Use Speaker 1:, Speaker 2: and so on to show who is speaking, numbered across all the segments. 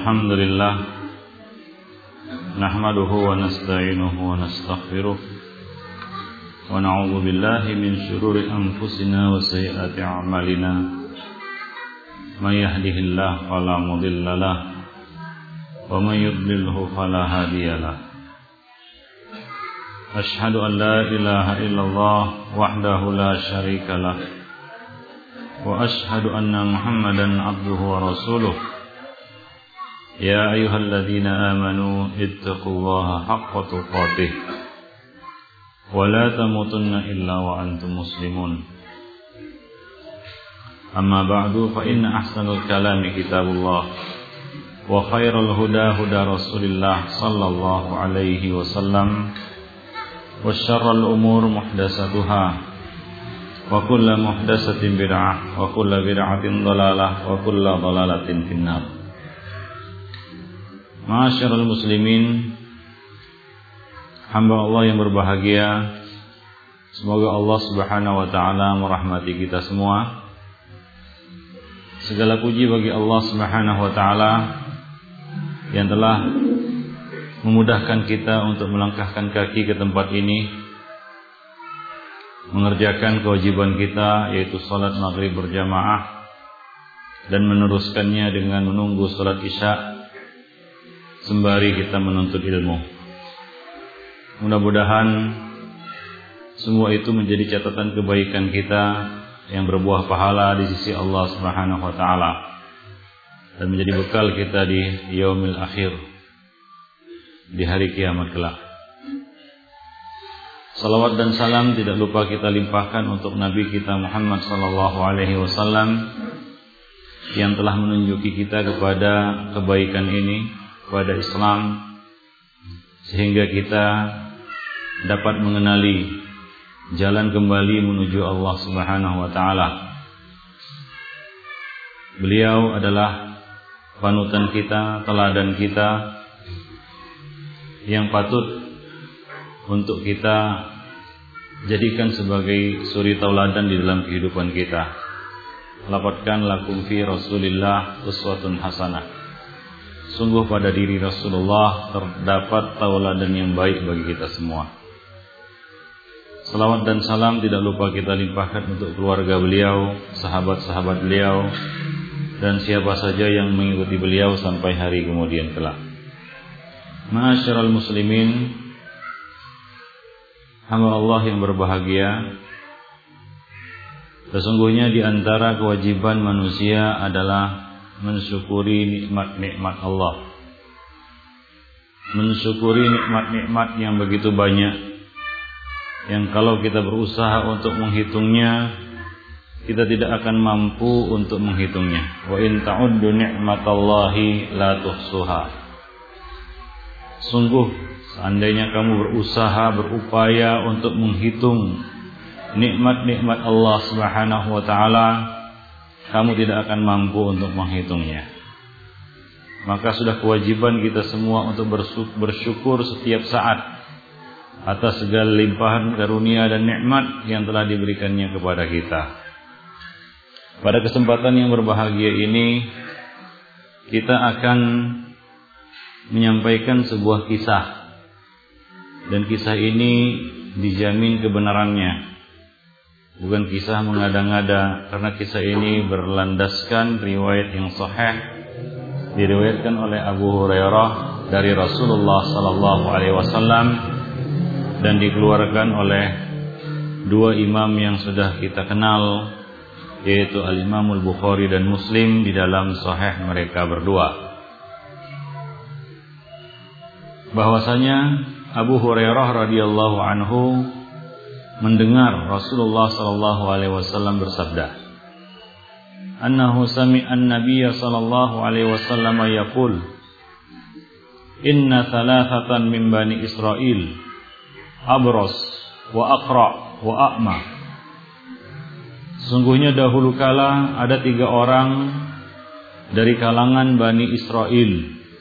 Speaker 1: الحمد لله نحمده ونستعينه ونستغفره ونعوذ بالله من شرور أنفسنا وسيئات أعمالنا من يهده الله فلا مضل له ومن يضلله فلا هادي له أشهد أن لا إله إلا الله وحده لا شريك له وأشهد أن محمدا عبده ورسوله يا أيها الذين آمنوا اتقوا الله حق تقاته ولا تموتن إلا وأنتم مسلمون أما بعد فإن أحسن الكلام كتاب الله وخير الهدى هدى رسول الله صلى الله عليه وسلم وشر الأمور محدثاتها وكل محدثة بدعة وكل بدعة ضلالة وكل ضلالة في النار. Ma'asyiral muslimin, hamba Allah yang berbahagia, semoga Allah Subhanahu wa taala merahmati kita semua. Segala puji bagi Allah Subhanahu wa taala yang telah memudahkan kita untuk melangkahkan kaki ke tempat ini, mengerjakan kewajiban kita yaitu salat maghrib berjamaah dan meneruskannya dengan menunggu salat isya sembari kita menuntut ilmu. Mudah-mudahan semua itu menjadi catatan kebaikan kita yang berbuah pahala di sisi Allah Subhanahu wa taala dan menjadi bekal kita di yaumil akhir, di hari kiamat kelak. Salawat dan salam tidak lupa kita limpahkan untuk Nabi kita Muhammad sallallahu alaihi wasallam yang telah menunjuki kita kepada kebaikan ini, kepada Islam, sehingga kita dapat mengenali jalan kembali menuju Allah Subhanahu wa taala. Beliau adalah panutan kita, teladan kita yang patut untuk kita jadikan sebagai suri tauladan di dalam kehidupan kita. Laqad lakum fi Rasulillah uswatun hasanah. Sungguh pada diri Rasulullah terdapat tauladan yang baik bagi kita semua. Salawat dan salam tidak lupa kita limpahkan untuk keluarga beliau, sahabat-sahabat beliau, dan siapa saja yang mengikuti beliau sampai hari kemudian kelak. Ma'asyiral muslimin, hamba Allah yang berbahagia, sesungguhnya di antara kewajiban manusia adalah mensyukuri nikmat-nikmat Allah. Mensyukuri nikmat-nikmat yang begitu banyak, yang kalau kita berusaha untuk menghitungnya, kita tidak akan mampu untuk menghitungnya. Wa in ta'uddu ni'matallahi la tuhsuha. Sungguh seandainya kamu berusaha, berupaya untuk menghitung nikmat-nikmat Allah Subhanahu wa taala, kamu tidak akan mampu untuk menghitungnya. Maka sudah kewajiban kita semua untuk bersyukur setiap saat atas segala limpahan karunia dan nikmat yang telah diberikannya kepada kita. Pada kesempatan yang berbahagia ini, kita akan menyampaikan sebuah kisah, dan kisah ini dijamin kebenarannya. Bukan kisah mengada-ngada, karena kisah ini berlandaskan riwayat yang sahih, diriwayatkan oleh Abu Hurairah dari Rasulullah sallallahu alaihi wasallam dan dikeluarkan oleh dua imam yang sudah kita kenal, yaitu Al-Imamul Bukhari dan Muslim di dalam sahih mereka berdua. Bahwasanya Abu Hurairah radhiyallahu anhu mendengar Rasulullah sallallahu alaihi wasallam bersabda, annahu sami'a an-nabiy sallallahu alaihi wasallam yaqul, inna thalathatan min bani Israil, abras wa aqra wa a'ma. Sungguhnya dahulu kala ada 3 orang dari kalangan Bani Israel.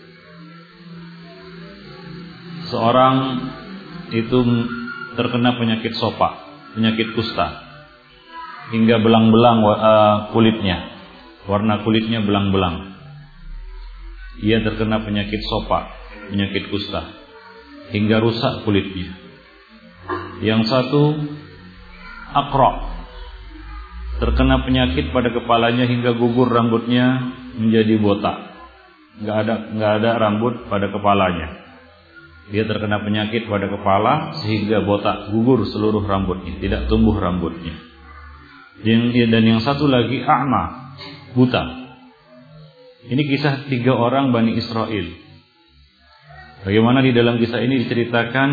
Speaker 1: Seorang itu terkena penyakit sopak, penyakit kusta, hingga belang-belang kulitnya, warna kulitnya belang-belang. ia terkena penyakit sopa, penyakit kusta, hingga rusak kulitnya. Yang satu aqra, terkena penyakit pada kepalanya hingga gugur rambutnya menjadi botak. Enggak ada rambut pada kepalanya. Dia terkena penyakit pada kepala sehingga botak, gugur seluruh rambutnya, tidak tumbuh rambutnya. Dan yang satu lagi a'ma, buta. Ini kisah 3 orang Bani Israel. Bagaimana di dalam kisah ini diceritakan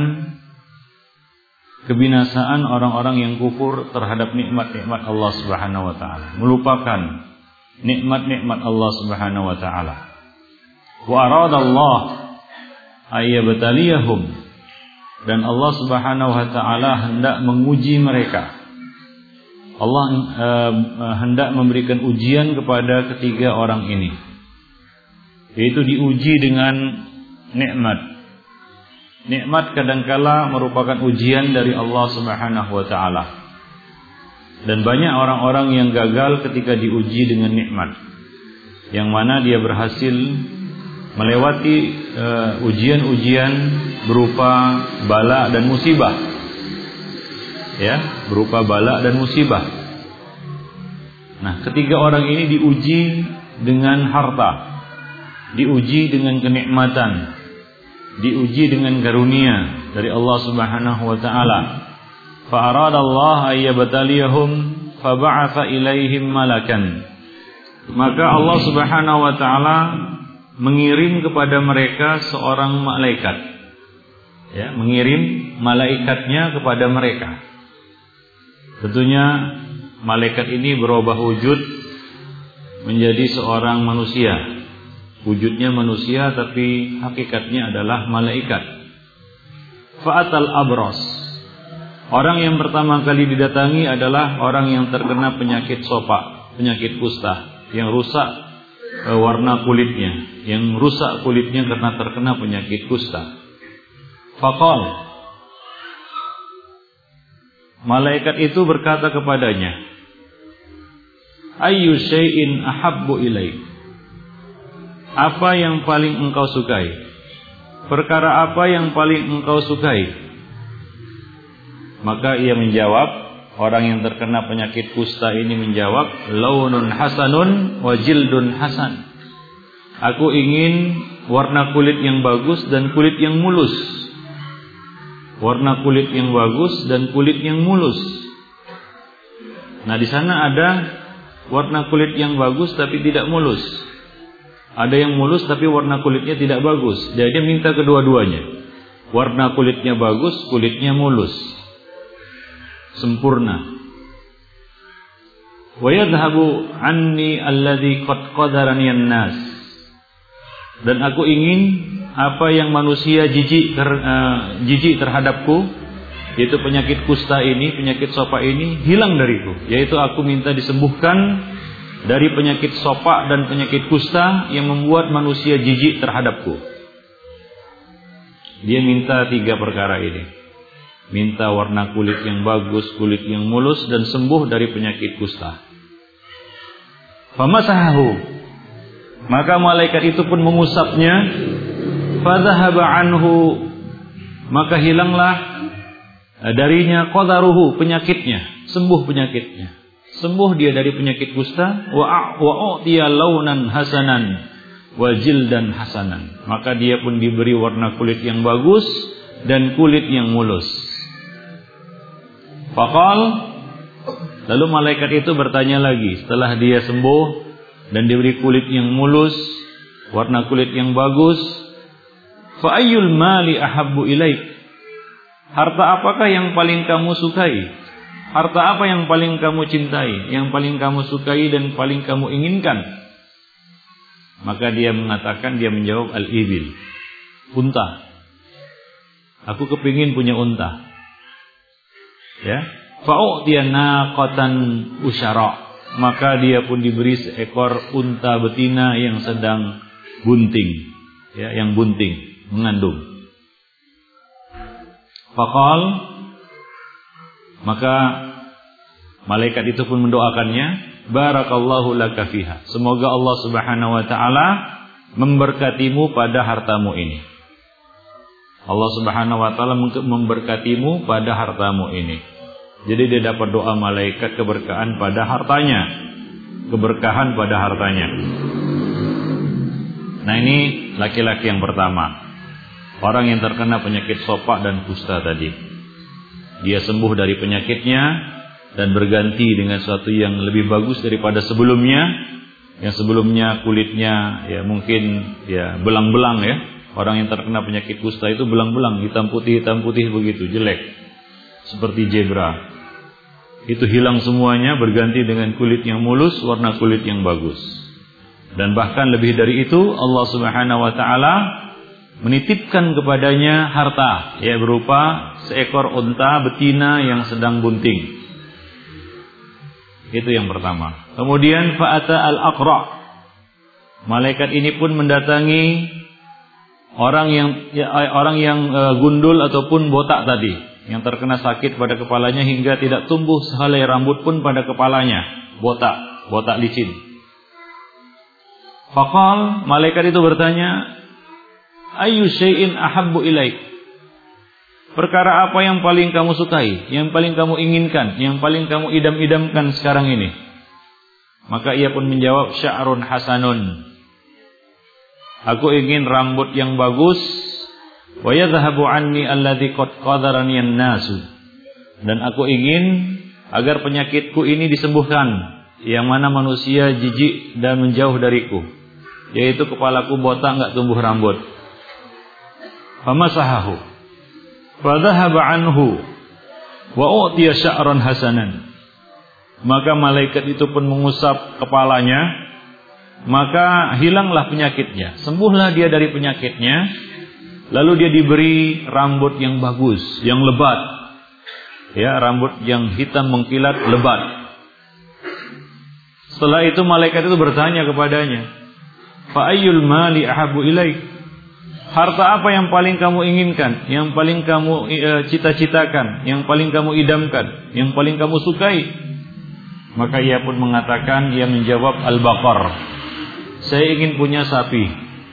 Speaker 1: kebinasaan orang-orang yang kufur terhadap nikmat-nikmat Allah Subhanahu wa taala, melupakan nikmat-nikmat Allah Subhanahu wa taala. Wa aradallah ayyabtaliyahum, dan Allah Subhanahu wa taala hendak menguji mereka. Allah hendak memberikan ujian kepada ketiga orang ini, yaitu diuji dengan nikmat. Nikmat kadangkala merupakan ujian dari Allah Subhanahu wa taala. Dan banyak orang-orang yang gagal ketika diuji dengan nikmat, yang mana dia berhasil melewati ujian-ujian berupa bala dan musibah. Ya, berupa bala dan musibah. Nah, ketiga orang ini diuji dengan harta, diuji dengan kenikmatan, diuji dengan karunia dari Allah Subhanahu wa taala. Fa aradallahu ayyabtaliyahum fa ba'atha ilaihim malakan. Maka Allah Subhanahu wa taala mengirim kepada mereka seorang malaikat. Ya, mengirim malaikatnya kepada mereka. Tentunya malaikat ini berubah wujud menjadi seorang manusia. Wujudnya manusia tapi hakikatnya adalah malaikat. Fa'atal abras. Orang yang pertama kali didatangi adalah orang yang terkena penyakit sopa, penyakit kusta, yang rusak warna kulitnya, yang rusak kulitnya karena terkena penyakit kusta. Faqal, malaikat itu berkata kepadanya, ayyu syai'in ahabbu ilaik, apa yang paling engkau sukai? Perkara apa yang paling engkau sukai? Maka ia menjawab, orang yang terkena penyakit kusta ini menjawab, launun hasanun wa jildun hasan. Aku ingin warna kulit yang bagus dan kulit yang mulus. Warna kulit yang bagus dan kulit yang mulus. Nah, di sana ada warna kulit yang bagus tapi tidak mulus. Ada yang mulus tapi warna kulitnya tidak bagus. Jadi dia minta kedua-duanya. Warna kulitnya bagus, kulitnya mulus, sempurna. Wa yadhhabu anni alladhi qad qadarani an-nas. Dan aku ingin apa yang manusia jijik terhadapku, yaitu penyakit kusta ini, penyakit sopa ini hilang dariku. Yaitu aku minta disembuhkan dari penyakit sopa dan penyakit kusta yang membuat manusia jijik terhadapku. Dia minta 3 perkara ini. Minta warna kulit yang bagus, kulit yang mulus, dan sembuh dari penyakit kusta. Famasahahu, maka malaikat itu pun mengusapnya. Fadhahaba anhu, maka hilanglah darinya qadaruhu, penyakitnya, sembuh penyakitnya. Sembuh dia dari penyakit kusta. Wa u'tiya launan hasanan wa jildan hasanan, maka dia pun diberi warna kulit yang bagus dan kulit yang mulus. Faqal, lalu malaikat itu bertanya lagi setelah dia sembuh dan diberi kulit yang mulus, warna kulit yang bagus, fa ayyul mali ahabbu ilaik, harta apakah yang paling kamu sukai? Harta apa yang paling kamu cintai, yang paling kamu sukai dan paling kamu inginkan? Maka dia mengatakan, dia menjawab, al-ibil, unta. Aku kepingin punya unta. Ya, fa'u'tiya naqatan usyara, maka dia pun diberi seekor unta betina yang sedang bunting, ya, yang bunting, mengandung. Faqal, maka malaikat itu pun mendoakannya, barakallahu laka fiha, semoga Allah Subhanahu wa taala memberkatimu pada hartamu ini. Allah Subhanahu wa taala memberkatimu pada hartamu ini. Jadi dia dapat doa malaikat keberkahan pada hartanya. Keberkahan pada hartanya. Nah, ini laki-laki yang pertama. Orang yang terkena penyakit sopak dan kusta tadi. Dia sembuh dari penyakitnya dan berganti dengan sesuatu yang lebih bagus daripada sebelumnya. Yang sebelumnya kulitnya ya mungkin ya belang-belang ya. Orang yang terkena penyakit kusta itu belang-belang, hitam putih begitu, jelek. Seperti zebra. Itu hilang semuanya, berganti dengan kulit yang mulus, warna kulit yang bagus. Dan bahkan lebih dari itu, Allah Subhanahu wa taala menitipkan kepadanya harta, ya berupa seekor unta betina yang sedang bunting. Itu yang pertama. Kemudian fa'ata al-aqra. Malaikat ini pun mendatangi orang yang gundul ataupun botak tadi, yang terkena sakit pada kepalanya hingga tidak tumbuh sehelai rambut pun pada kepalanya, botak licin. Faqal, malaikat itu bertanya, ayyu syai'in ahabbu ilaik? Perkara apa yang paling kamu sukai, yang paling kamu inginkan, yang paling kamu idam-idamkan sekarang ini? Maka ia pun menjawab, sya'run hasanun. Aku ingin rambut yang bagus. Wa yadhhabu anni alladhi qad qadarani an-nasu. Dan aku ingin agar penyakitku ini disembuhkan, yang mana manusia jijik dan menjauh dariku, yaitu kepalaku botak enggak tumbuh rambut. Famasahahu fadhahaba anhu wa utiya sya'ran hasanan. Maka malaikat itu pun mengusap kepalanya, maka hilanglah penyakitnya, sembuhlah dia dari penyakitnya. Lalu dia diberi rambut yang bagus, yang lebat, ya, rambut yang hitam mengkilat lebat. Setelah itu malaikat itu bertanya kepadanya, fa ayyul mali ahabbu ilaik? Harta apa yang paling kamu inginkan, yang paling kamu cita-citakan, yang paling kamu idamkan, yang paling kamu sukai? Maka ia pun mengatakan, ia menjawab, al-baqar. Saya ingin punya sapi.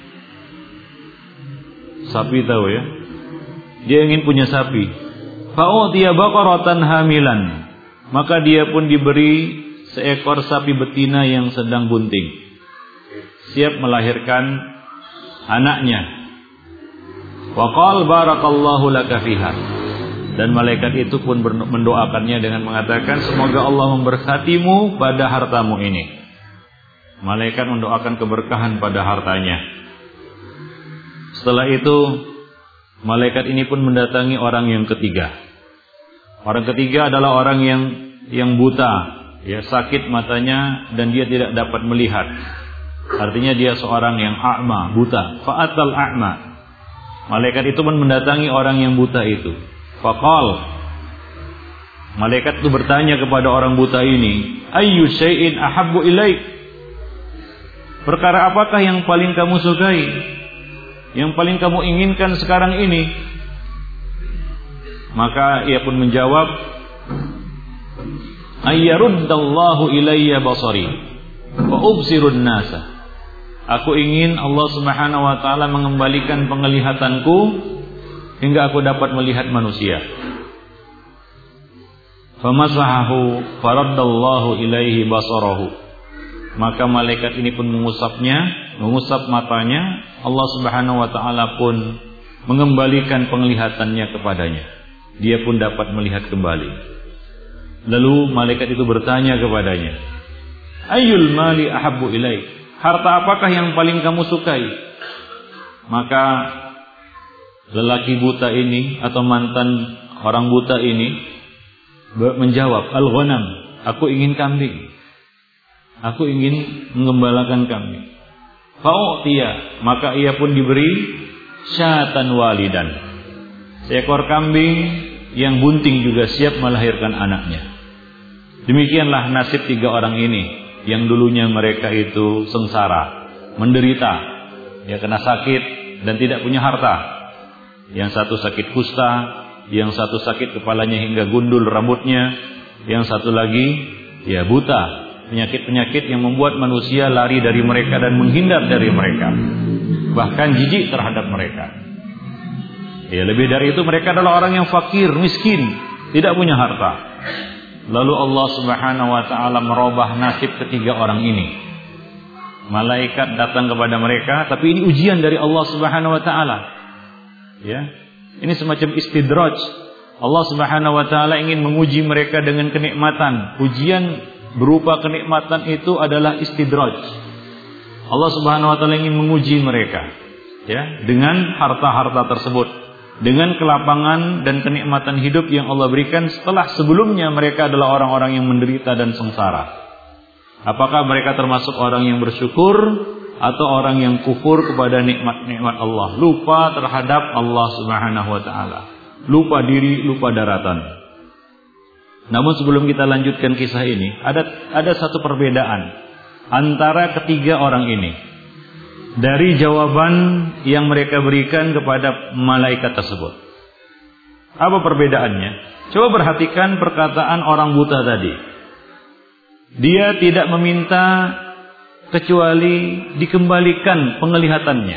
Speaker 1: Sapi tahu ya? Dia ingin punya sapi. Fa'utiya baqaratan hamilan. Maka dia pun diberi seekor sapi betina yang sedang bunting, siap melahirkan anaknya. Wa qala barakallahu laka fiha. Dan malaikat itu pun mendoakannya dengan mengatakan, semoga Allah memberkatimu pada hartamu ini. Malaikat mendoakan keberkahan pada hartanya. Setelah itu malaikat ini pun mendatangi orang yang ketiga. Orang ketiga adalah orang yang buta, ya, sakit matanya dan dia tidak dapat melihat. Artinya dia seorang yang a'ma, buta. Fa'atal a'ma. Malaikat itu pun mendatangi orang yang buta itu. Faqal, malaikat itu bertanya kepada orang buta ini, ayyu syai'in ahabbu ilaik? Perkara apakah yang paling kamu sukai, yang paling kamu inginkan sekarang ini? Maka ia pun menjawab, ayyaruddallahu ilayya basari wa ubsirun nasa. Aku ingin Allah Subhanahu wa taala mengembalikan penglihatanku hingga aku dapat melihat manusia. Famasahahu faraddallahu ilaihi basarahu. Maka malaikat ini pun mengusap matanya. Allah Subhanahu wa taala pun mengembalikan penglihatannya kepadanya. Dia pun dapat melihat kembali. Lalu malaikat itu bertanya kepadanya, ayyul mali ahabbu ilaik? Harta apakah yang paling kamu sukai? Maka lelaki buta ini atau mantan orang buta ini menjawab, al-ghanam, aku ingin kambing. Aku ingin mengembalakan kambing. Fa'utiya, maka ia pun diberi syatan walidan, seekor kambing yang bunting juga siap melahirkan anaknya. Demikianlah nasib tiga orang ini, yang dulunya mereka itu sengsara, menderita, ya, kena sakit dan tidak punya harta. Yang satu sakit kusta, yang satu sakit kepalanya hingga gundul rambutnya, yang satu lagi ya buta, penyakit-penyakit yang membuat manusia lari dari mereka dan menghindar dari mereka. bahkan jijik terhadap mereka. Ya, lebih dari itu mereka adalah orang yang fakir, miskin, tidak punya harta. Lalu Allah Subhanahu wa taala merubah nasib ketiga orang ini. Malaikat datang kepada mereka, tapi ini ujian dari Allah Subhanahu wa taala. Ya. Ini semacam istidraj. Allah Subhanahu wa taala ingin menguji mereka dengan kenikmatan. Ujian berupa kenikmatan itu adalah istidraj. Allah Subhanahu wa taala ingin menguji mereka, ya, dengan harta-harta tersebut, dengan kelapangan dan kenikmatan hidup yang Allah berikan setelah sebelumnya mereka adalah orang-orang yang menderita dan sengsara. Apakah mereka termasuk orang yang bersyukur atau orang yang kufur kepada nikmat-nikmat Allah, lupa terhadap Allah Subhanahu wa taala, lupa diri, lupa daratan. Namun sebelum kita lanjutkan kisah ini, ada satu perbedaan antara ketiga orang ini dari jawaban yang mereka berikan kepada malaikat tersebut. Apa perbedaannya? Coba perhatikan perkataan orang buta tadi. Dia tidak meminta kecuali dikembalikan penglihatannya.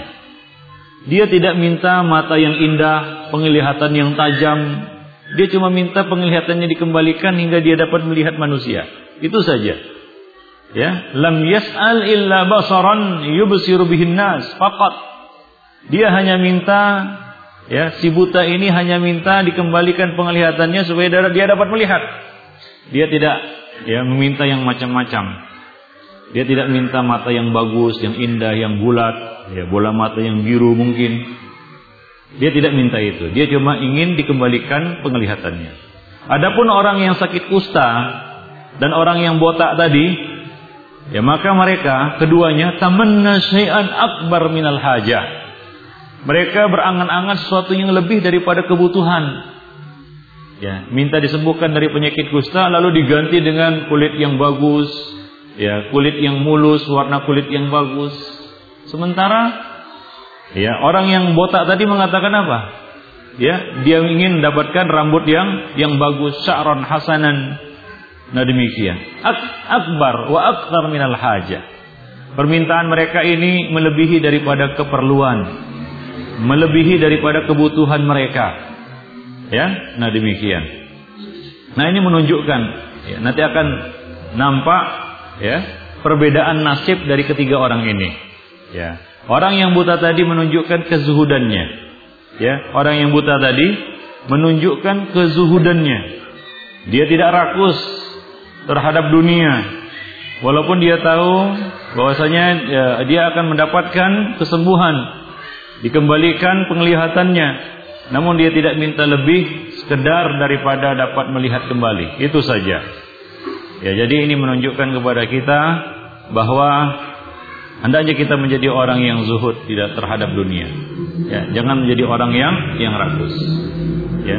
Speaker 1: Dia tidak minta mata yang indah, penglihatan yang tajam. Dia cuma minta penglihatannya dikembalikan hingga dia dapat melihat manusia. Itu saja. Ya, lam yas'al illa basaran yubsiru bihin nas faqat. Dia hanya minta, ya, si buta ini hanya minta dikembalikan penglihatannya supaya dia dapat melihat. Dia tidak, ya, meminta yang macam-macam. Dia tidak minta mata yang bagus, yang indah, yang bulat, ya, bola mata yang biru mungkin. Dia tidak minta itu. Dia cuma ingin dikembalikan penglihatannya. Adapun orang yang sakit kusta dan orang yang botak tadi, ya, maka mereka keduanya tamanna syai'an akbar minal hajah. Mereka berangan-angan sesuatu yang lebih daripada kebutuhan. Ya, minta disembuhkan dari penyakit kusta lalu diganti dengan kulit yang bagus, ya, kulit yang mulus, warna kulit yang bagus. Sementara, ya, orang yang botak tadi mengatakan apa? Ya, dia ingin mendapatkan rambut yang bagus, sya'ran hasanan. Nah, demikian. Akbar wa akthar minal hajah. Permintaan mereka ini melebihi daripada keperluan, melebihi daripada kebutuhan mereka. Ya, nah demikian. Nah, ini menunjukkan, ya, nanti akan nampak, ya, perbedaan nasib dari ketiga orang ini. Ya, orang yang buta tadi menunjukkan kezuhudannya. Ya, orang yang buta tadi menunjukkan kezuhudannya. Dia tidak rakus terhadap dunia, walaupun dia tahu bahwasanya, ya, dia akan mendapatkan kesembuhan, dikembalikan penglihatannya. Namun dia tidak minta lebih sekedar daripada dapat melihat kembali. Itu saja. Ya, jadi ini menunjukkan kepada kita bahwa hendaknya kita menjadi orang yang zuhud tidak terhadap dunia. Ya, jangan menjadi orang yang rakus. Ya,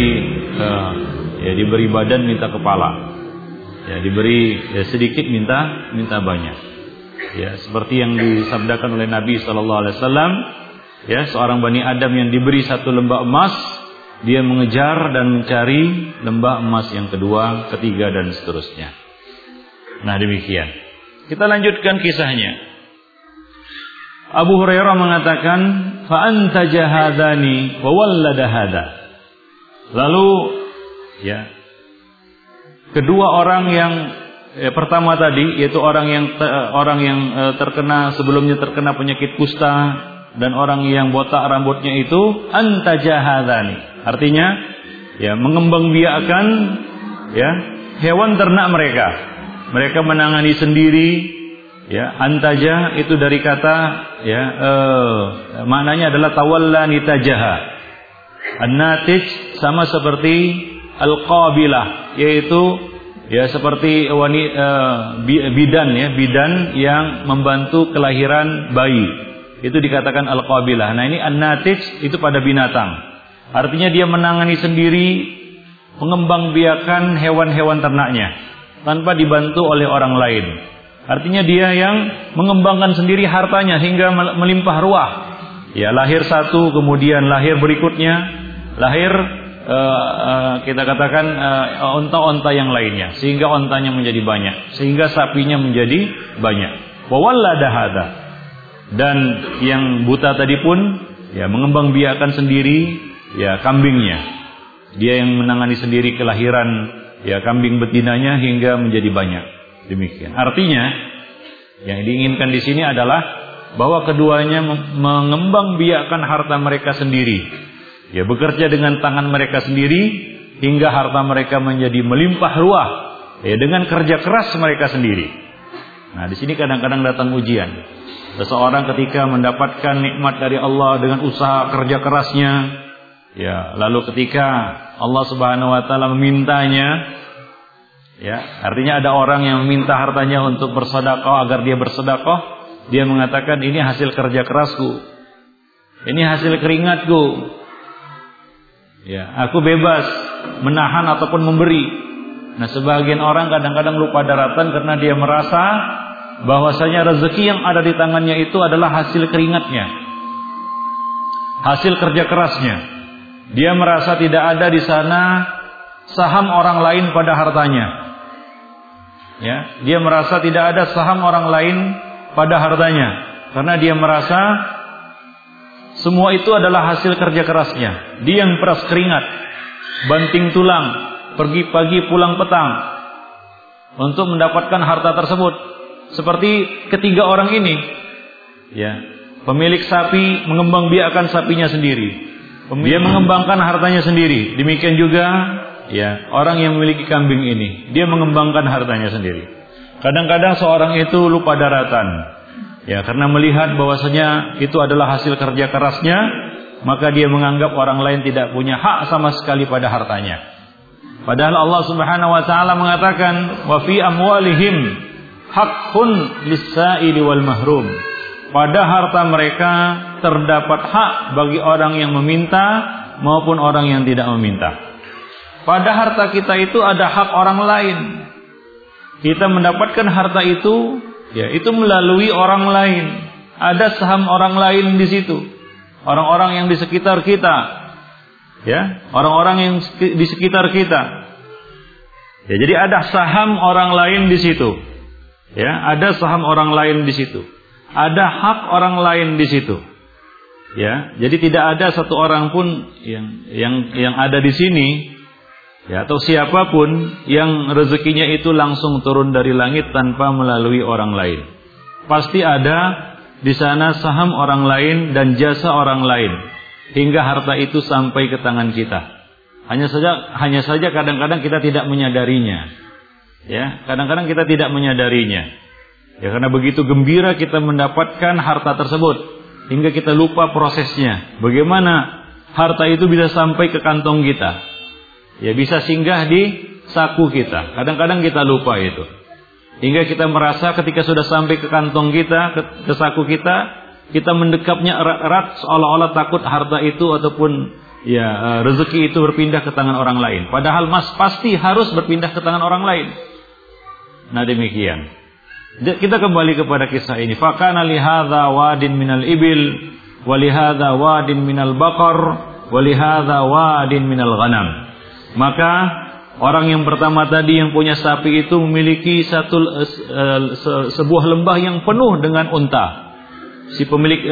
Speaker 1: diberi badan minta kepala. Ya, diberi, ya, sedikit minta banyak. Ya, seperti yang disabdakan oleh Nabi sallallahu alaihi wasallam, ya, seorang Bani Adam yang diberi satu lembah emas, dia mengejar dan mencari lembah emas yang kedua, ketiga, dan seterusnya. Nah, demikian. Kita lanjutkan kisahnya. Abu Hurairah mengatakan, fa antaja hadani wa wallada hada. Lalu, ya, kedua orang yang, ya, pertama tadi, yaitu orang yang terkena sebelumnya terkena penyakit kusta dan orang yang botak rambutnya itu antajahadani. Artinya, ya, mengembangbiakkan, ya, hewan ternak mereka. Mereka menangani sendiri, ya. Antaja itu dari kata, ya, maknanya adalah tawalla nitajaha. An-natij sama seperti al-qabilah, yaitu, ya, seperti bidan, ya, bidan yang membantu kelahiran bayi. Itu dikatakan al-qabilah. Nah, ini an-natij itu pada binatang. Artinya dia menangani sendiri, mengembangbiakan hewan-hewan ternaknya tanpa dibantu oleh orang lain. Artinya dia yang mengembangkan sendiri hartanya hingga melimpah ruah. Ya, lahir satu, kemudian lahir berikutnya, lahir kita katakan onta-onta yang lainnya, sehingga ontanya menjadi banyak, sehingga sapinya menjadi banyak. Wa wallada hada. Dan yang buta tadi pun ya mengembangbiakan sendiri ya kambingnya. Dia yang menangani sendiri kelahiran ya kambing betinanya hingga menjadi banyak. Demikian. Artinya yang diinginkan di sini adalah bahwa keduanya mengembangbiakan harta mereka sendiri. Ya bekerja dengan tangan mereka sendiri hingga harta mereka menjadi melimpah ruah ya dengan kerja keras mereka sendiri. Nah, di sini kadang-kadang datang ujian. Seseorang ketika mendapatkan nikmat dari Allah dengan usaha kerja kerasnya, ya, lalu ketika Allah Subhanahu wa taala memintanya, ya, artinya ada orang yang meminta hartanya untuk bersedekah agar dia bersedekah, dia mengatakan ini hasil kerja kerasku. Ini hasil keringatku. Ya, aku bebas menahan ataupun memberi. Nah, sebagian orang kadang-kadang lupa daratan karena dia merasa bahwasanya rezeki yang ada di tangannya itu adalah hasil keringatnya, hasil kerja kerasnya. Dia merasa tidak ada di sana saham orang lain pada hartanya. Ya, dia merasa tidak ada saham orang lain pada hartanya karena dia merasa semua itu adalah hasil kerja kerasnya. Dia yang peras keringat, banting tulang, pergi pagi pulang petang untuk mendapatkan harta tersebut. Seperti ketiga orang ini, ya, pemilik sapi mengembangbiakan sapinya sendiri, dia mengembangkan hartanya sendiri. Demikian juga, ya, orang yang memiliki kambing ini, dia mengembangkan hartanya sendiri. Kadang-kadang seorang itu lupa daratan, ya, karena melihat bahwasanya itu adalah hasil kerja kerasnya, maka dia menganggap orang lain tidak punya hak sama sekali pada hartanya. Padahal Allah Subhanahu wa taala mengatakan, "Wa fi amwalihim haqqun lis-sa'ili wal mahrum." Pada harta mereka terdapat hak bagi orang yang meminta maupun orang yang tidak meminta. Pada harta kita itu ada hak orang lain. Kita mendapatkan harta itu, ya, itu melalui orang lain. Ada saham orang lain di situ. Orang-orang yang di sekitar kita, ya, orang-orang yang di sekitar kita. Ya, jadi ada saham orang lain di situ. Ya, ada saham orang lain di situ. Ada hak orang lain di situ. Ya, jadi tidak ada satu orang pun yang ada di sini, ya, atau siapapun yang rezekinya itu langsung turun dari langit tanpa melalui orang lain. Pasti ada di sana saham orang lain dan jasa orang lain hingga harta itu sampai ke tangan kita. Hanya saja kadang-kadang kita tidak menyadarinya. Ya, kadang-kadang kita tidak menyadarinya. Ya, karena begitu gembira kita mendapatkan harta tersebut hingga kita lupa prosesnya. Bagaimana harta itu bisa sampai ke kantong kita? Ya, bisa singgah di saku kita. Kadang-kadang kita lupa itu. Hingga kita merasa ketika sudah sampai ke kantong kita, ke saku kita mendekapnya erat seolah-olah takut harta itu ataupun ya rezeki itu berpindah ke tangan orang lain. Padahal pasti harus berpindah ke tangan orang lain. Nah, demikian. Kita kembali kepada kisah ini. Fakana lihadza wadin minal ibil, wa lihadza wadin minal baqar, wa lihadza wadin minal ghanam. Maka orang yang pertama tadi yang punya sapi itu memiliki sebuah lembah yang penuh dengan unta. Si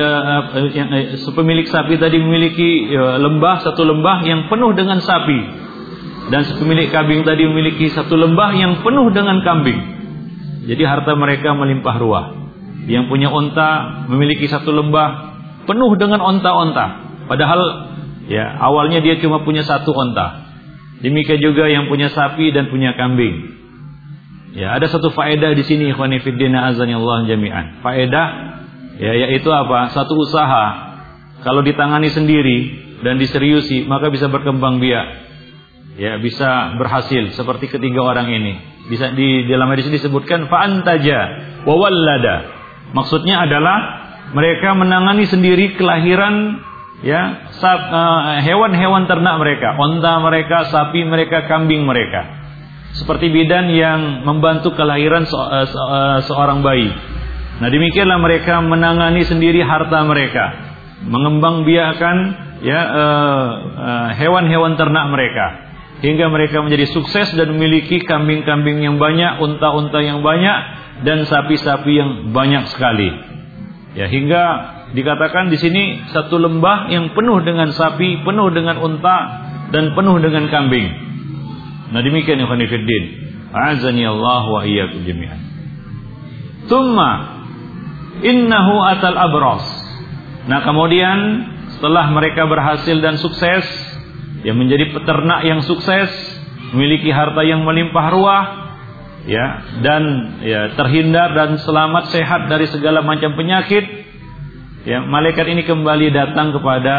Speaker 1: pemilik sapi tadi memiliki satu lembah yang penuh dengan sapi. Dan si pemilik kambing tadi memiliki satu lembah yang penuh dengan kambing. Jadi harta mereka melimpah ruah. Yang punya unta memiliki satu lembah penuh dengan unta-unta. Padahal ya awalnya dia cuma punya satu unta. Demikian juga yang punya sapi dan punya kambing. Ya, ada satu faedah di sini, ikhwani fiddin azanillahu jami'an. Faedah ya, yaitu apa? Satu usaha kalau ditangani sendiri dan diseriusi, maka bisa berkembang biak. Ya, bisa berhasil seperti ketiga orang ini. Bisa di dalam hadis disebutkan fa'antaja wa wallada. Maksudnya adalah mereka menangani sendiri kelahiran ya hewan-hewan ternak mereka, unta mereka, sapi mereka, kambing mereka. Seperti bidan yang membantu kelahiran seorang bayi. Nah, demikianlah mereka menangani sendiri harta mereka, mengembangbiakan ya hewan-hewan ternak mereka. Hingga mereka menjadi sukses dan memiliki kambing-kambing yang banyak, unta-unta yang banyak, dan sapi-sapi yang banyak sekali. Ya, hingga dikatakan di sini satu lembah yang penuh dengan sapi, penuh dengan unta, dan penuh dengan kambing. Nah, demikian ikhwan fillah. A'azani Allah wa iyyakum jami'an. Tsumma innahu atal abras. Nah, kemudian setelah mereka berhasil dan sukses, ya menjadi peternak yang sukses, memiliki harta yang melimpah ruah, ya, dan ya terhindar dan selamat sehat dari segala macam penyakit, ya, malaikat ini kembali datang kepada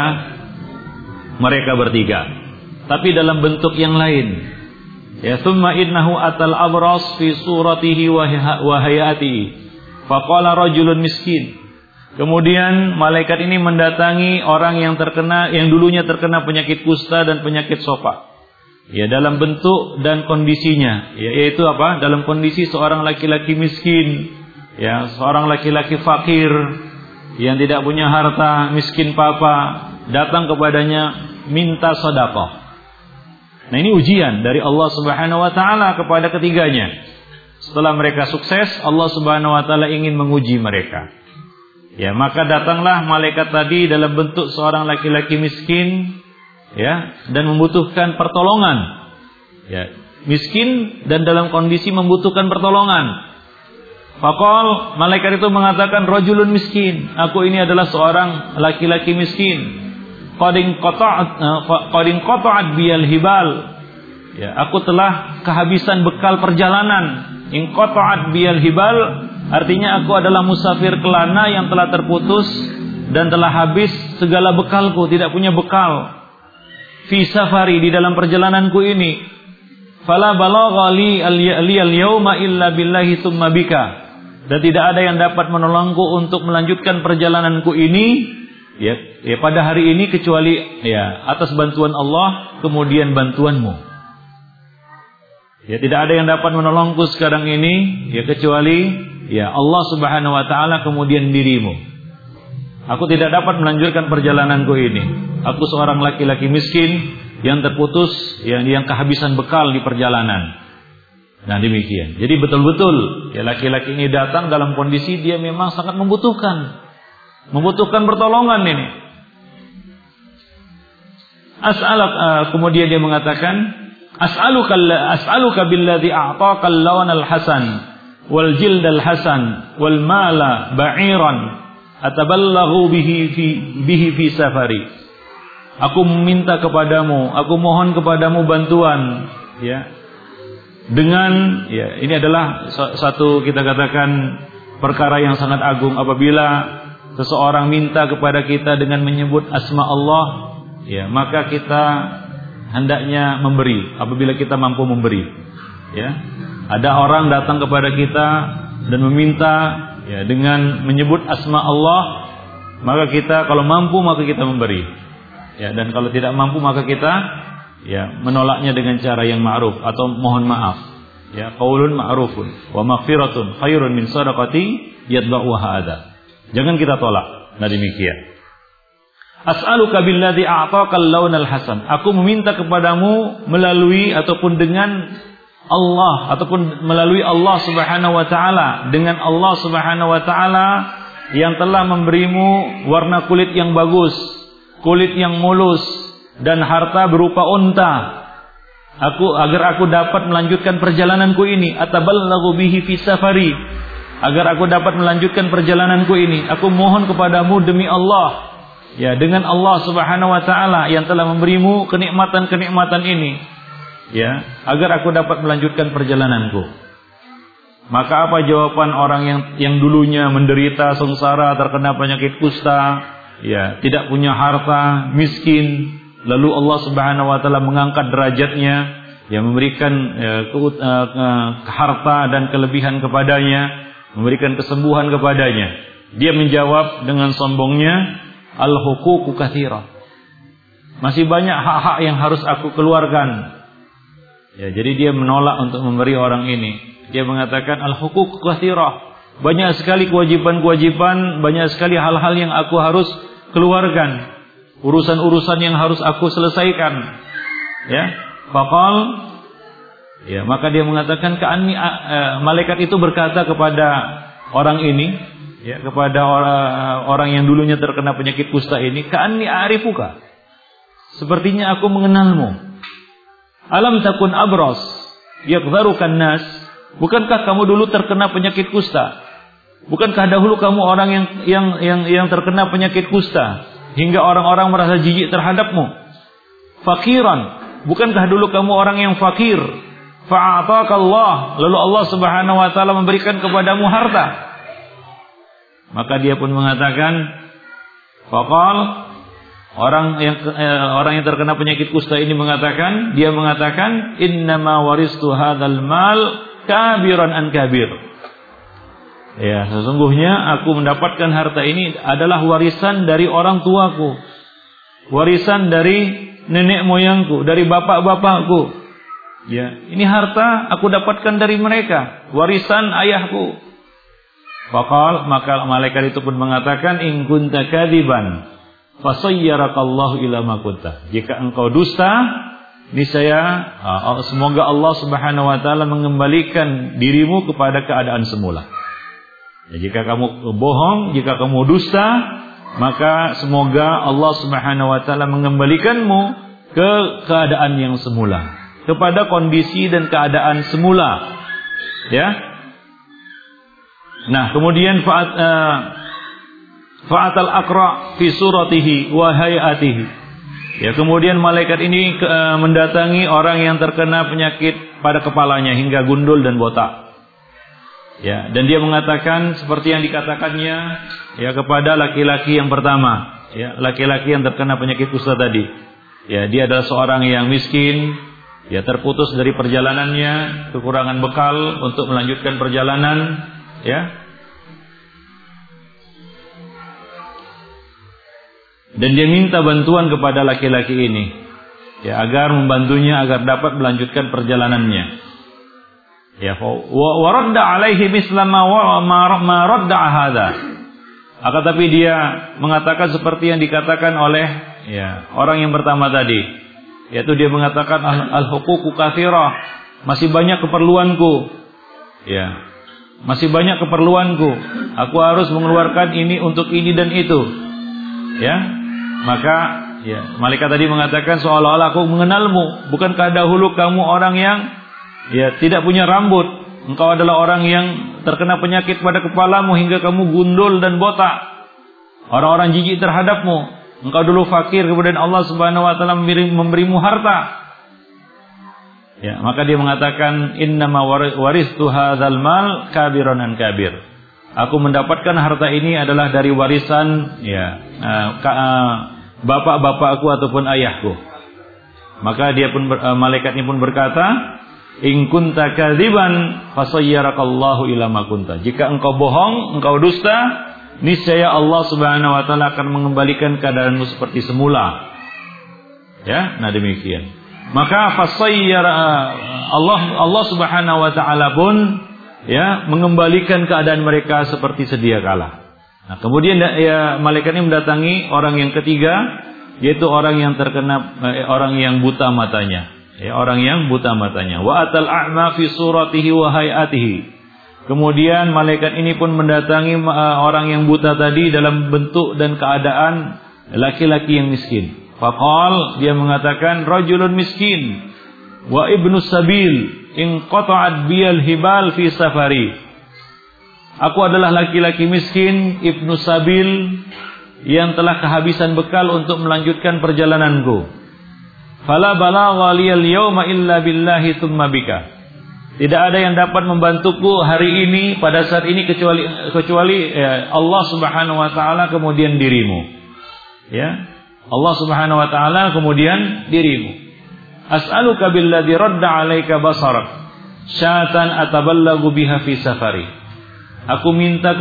Speaker 1: mereka bertiga, tapi dalam bentuk yang lain. Ya, thumma innahu atal abras fi suratihi wa hayatihi faqala rajulun miskin. Kemudian malaikat ini mendatangi orang yang dulunya terkena penyakit kusta dan penyakit sopak. Ya, dalam bentuk dan kondisinya, ya, yaitu apa? Dalam kondisi seorang laki-laki miskin, ya, seorang laki-laki fakir yang tidak punya harta, miskin papa, datang kepadanya minta sedekah. Nah, ini ujian dari Allah Subhanahu wa taala kepada ketiganya. Setelah mereka sukses, Allah Subhanahu wa taala ingin menguji mereka. Ya, maka datanglah malaikat tadi dalam bentuk seorang laki-laki miskin, ya, dan membutuhkan pertolongan. Ya, miskin dan dalam kondisi membutuhkan pertolongan. Faqal, malaikat itu mengatakan rajulun miskin, aku ini adalah seorang laki-laki miskin. Qadin qata'at biyal hibal. Ya, aku telah kehabisan bekal perjalanan. In qata'at biyal hibal artinya aku adalah musafir kelana yang telah terputus dan telah habis segala bekalku, tidak punya bekal. Fi safari, di dalam perjalananku ini. Fala balagha li al-yawma illa billahi tsumma bika. Dan tidak ada yang dapat menolongku untuk melanjutkan perjalananku ini, ya pada hari ini kecuali ya atas bantuan Allah kemudian bantuanmu. Ya, tidak ada yang dapat menolongku sekarang ini ya kecuali ya Allah Subhanahu wa taala kemudian dirimu. Aku tidak dapat melanjutkan perjalananku ini. Aku seorang laki-laki miskin yang terputus, yang kehabisan bekal di perjalanan. Nah, demikian. Jadi betul-betul ya laki-laki ini datang dalam kondisi dia memang sangat membutuhkan pertolongan ini. Kemudian dia mengatakan, as'aluka billadzi a'taka al-lawan al-hasan wal jild al-hasan wal mala ba'iran atabalaghu bihi fi safari. Aku meminta kepadamu, aku mohon kepadamu bantuan, ya. Dengan ya ini adalah satu kita katakan perkara yang sangat agung apabila seseorang minta kepada kita dengan menyebut asma Allah, ya, maka kita hendaknya memberi apabila kita mampu memberi. Ya, ada orang datang kepada kita dan meminta ya dengan menyebut asma Allah, maka kita kalau mampu maka kita memberi. Ya, dan kalau tidak mampu maka kita ya menolaknya dengan cara yang ma'ruf atau mohon maaf. Ya, qaulun ma'rufun wa maghfiratun khairun min shadaqati yatba'uha adza. Jangan kita tolak. Nah, demikian. As'aluka billadzi a'taka al-lawn al-hasan. Aku meminta kepadamu melalui ataupun dengan Allah ataupun melalui Allah Subhanahu wa taala, dengan Allah Subhanahu wa taala yang telah memberimu warna kulit yang bagus, kulit yang mulus dan harta berupa unta. Agar aku dapat melanjutkan perjalananku ini, atabalaghu bihi fi safari. Agar aku dapat melanjutkan perjalananku ini, aku mohon kepadamu demi Allah, ya, dengan Allah Subhanahu wa taala yang telah memberimu kenikmatan-kenikmatan ini, ya, agar aku dapat melanjutkan perjalananku. Maka apa jawaban orang yang dulunya menderita sengsara, terkena penyakit kusta, ya, tidak punya harta, miskin, lalu Allah Subhanahu wa taala mengangkat derajatnya, ya, memberikan harta dan kelebihan kepadanya, memberikan kesembuhan kepadanya. Dia menjawab dengan sombongnya, al-huququ katsira. Masih banyak hak-hak yang harus aku keluarkan. Ya, jadi dia menolak untuk memberi orang ini. Dia mengatakan al-huququ katsira. Banyak sekali kewajiban-kewajiban, banyak sekali hal-hal yang aku harus keluarkan. Urusan-urusan yang harus aku selesaikan. Ya, faqal, ya, maka dia mengatakan malaikat itu berkata kepada orang ini, ya, kepada orang yang dulunya terkena penyakit kusta ini, ka'anni a'rifuka, sepertinya aku mengenalmu. Alam takun abras yaqdharukan nas, bukankah kamu dulu terkena penyakit kusta? Bukankah dahulu kamu orang yang terkena penyakit kusta hingga orang-orang merasa jijik terhadapmu? Fakiran, bukankah dulu kamu orang yang fakir? Fa'atakallah, lalu Allah Subhanahu wa taala memberikan kepadamu harta. Maka dia pun mengatakan, faqal, orang yang terkena penyakit kusta ini mengatakan, innama waristu hadzal mal kabiran an kabir. Ya, sesungguhnya aku mendapatkan harta ini adalah warisan dari orang tuaku, warisan dari nenek moyangku, dari bapak-bapakku. Ya, ini harta aku dapatkan dari mereka, warisan ayahku. Faqal, maka malaikat itu pun mengatakan, in kunta kadiban fasayyarakallahu ila ma kunta. Jika engkau dusta, niscaya semoga Allah Subhanahu wa taala mengembalikan dirimu kepada keadaan semula. Ya, jika kamu bohong, jika kamu dusta, maka semoga Allah Subhanahu wa taala mengembalikanmu ke keadaan yang semula, kepada kondisi dan keadaan semula. Ya. Nah, kemudian fa'atal aqra fi suratihi wa hayatihi. Ya, kemudian malaikat ini mendatangi orang yang terkena penyakit pada kepalanya hingga gundul dan botak. Ya, dan dia mengatakan seperti yang dikatakannya ya kepada laki-laki yang pertama, ya, laki-laki yang terkena penyakit kusta tadi. Ya, dia adalah seorang yang miskin, ya, terputus dari perjalanannya, kekurangan bekal untuk melanjutkan perjalanan, ya. Dan dia minta bantuan kepada laki-laki ini, ya, agar membantunya agar dapat melanjutkan perjalanannya. Ya, wa radda alaihi misla ma radda hadza. Akan tapi dia mengatakan seperti yang dikatakan oleh ya orang yang pertama tadi, yaitu dia mengatakan al-huququ katsirah, masih banyak keperluanku. Ya. Masih banyak keperluanku. Aku harus mengeluarkan ini untuk ini dan itu. Ya. Maka ya, malaikat tadi mengatakan seolah-olah aku mengenalmu. Bukankah dahulu kamu orang yang ya tidak punya rambut? Engkau adalah orang yang terkena penyakit pada kepalamu hingga kamu gundul dan botak. Orang-orang jijik terhadapmu. Engkau dulu fakir, kemudian Allah Subhanahu wa taala memberimu harta. Ya, maka dia mengatakan innama waristu hadzal mal kabiran an kabir. Aku mendapatkan harta ini adalah dari warisan ya bapak-bapakku ataupun ayahku. Maka dia pun malaikat ini pun berkata, in kunta kadziban fasayyarakallahu ila ma kunta. Jika engkau bohong, engkau dusta, niscaya Allah Subhanahu wa taala akan mengembalikan keadaanmu seperti semula. Ya, nah demikian. Maka fasayyara Allah Subhanahu wa taala pun ya mengembalikan keadaan mereka seperti sedia kala. Nah, kemudian ya malaikat ini mendatangi orang yang ketiga, yaitu orang yang terkena orang yang buta matanya. Ya, orang yang buta matanya. Wa atal a'ma fi suratihi wa hayatihi. Kemudian malaikat ini pun mendatangi orang yang buta tadi dalam bentuk dan keadaan laki-laki yang miskin. Faqal, dia mengatakan rajulun miskin wa ibnu sabil in qata'at biyal hibal fi safari. Aku adalah laki-laki miskin, ibnu sabil, yang telah kehabisan bekal untuk melanjutkan perjalananku. Fala balagha liyal yawma illa billahi tsumma bika. Tidak ada yang dapat membantuku hari ini pada saat ini kecuali ya, Allah Subhanahu wa taala kemudian dirimu. Ya. Allah Subhanahu wa taala kemudian dirimu. As'aluka billadzi radda 'alaika basarak syatan ataballagu biha fi safari. Aku minta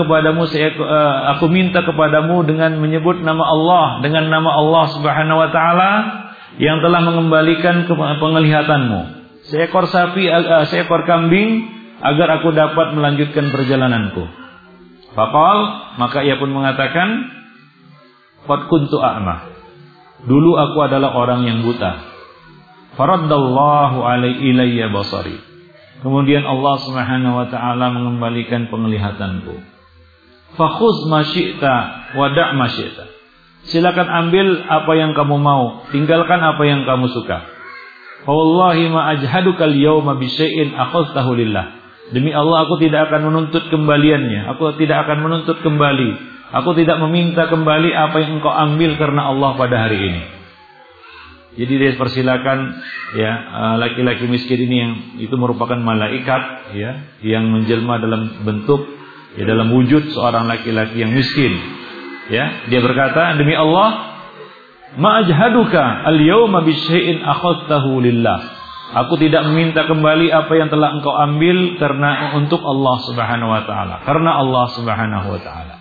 Speaker 1: kepadamu dengan menyebut nama Allah, dengan nama Allah Subhanahu wa taala yang telah mengembalikan penglihatanmu. Seekor sapi, seekor kambing agar aku dapat melanjutkan perjalananku. Faqal, maka ia pun mengatakan, qad kuntu a'ma. Dulu aku adalah orang yang buta. Faraddallahu ilayya basari. Kemudian Allah Subhanahu wa taala mengembalikan penglihatanku. Fakhuz ma syi'ta wa da' ma syi'ta. Silakan ambil apa yang kamu mau, tinggalkan apa yang kamu suka. Wallahi ma ajhaduka al-yawma bi syai'in akhadtahu lillah. Demi Allah, aku tidak akan menuntut kembaliannya. Aku tidak akan menuntut kembali. Aku tidak meminta kembali apa yang engkau ambil karena Allah pada hari ini. Jadi dia persilakan ya, laki-laki miskin ini yang itu merupakan malaikat ya, yang menjelma dalam bentuk ya, dalam wujud seorang laki-laki yang miskin. Ya, dia berkata, demi Allah, ma ajhaduka al-yawma bi syai'in akhadtahu lillah. Aku tidak meminta kembali apa yang telah engkau ambil karena untuk Allah Subhanahu wa taala, karena Allah Subhanahu wa taala.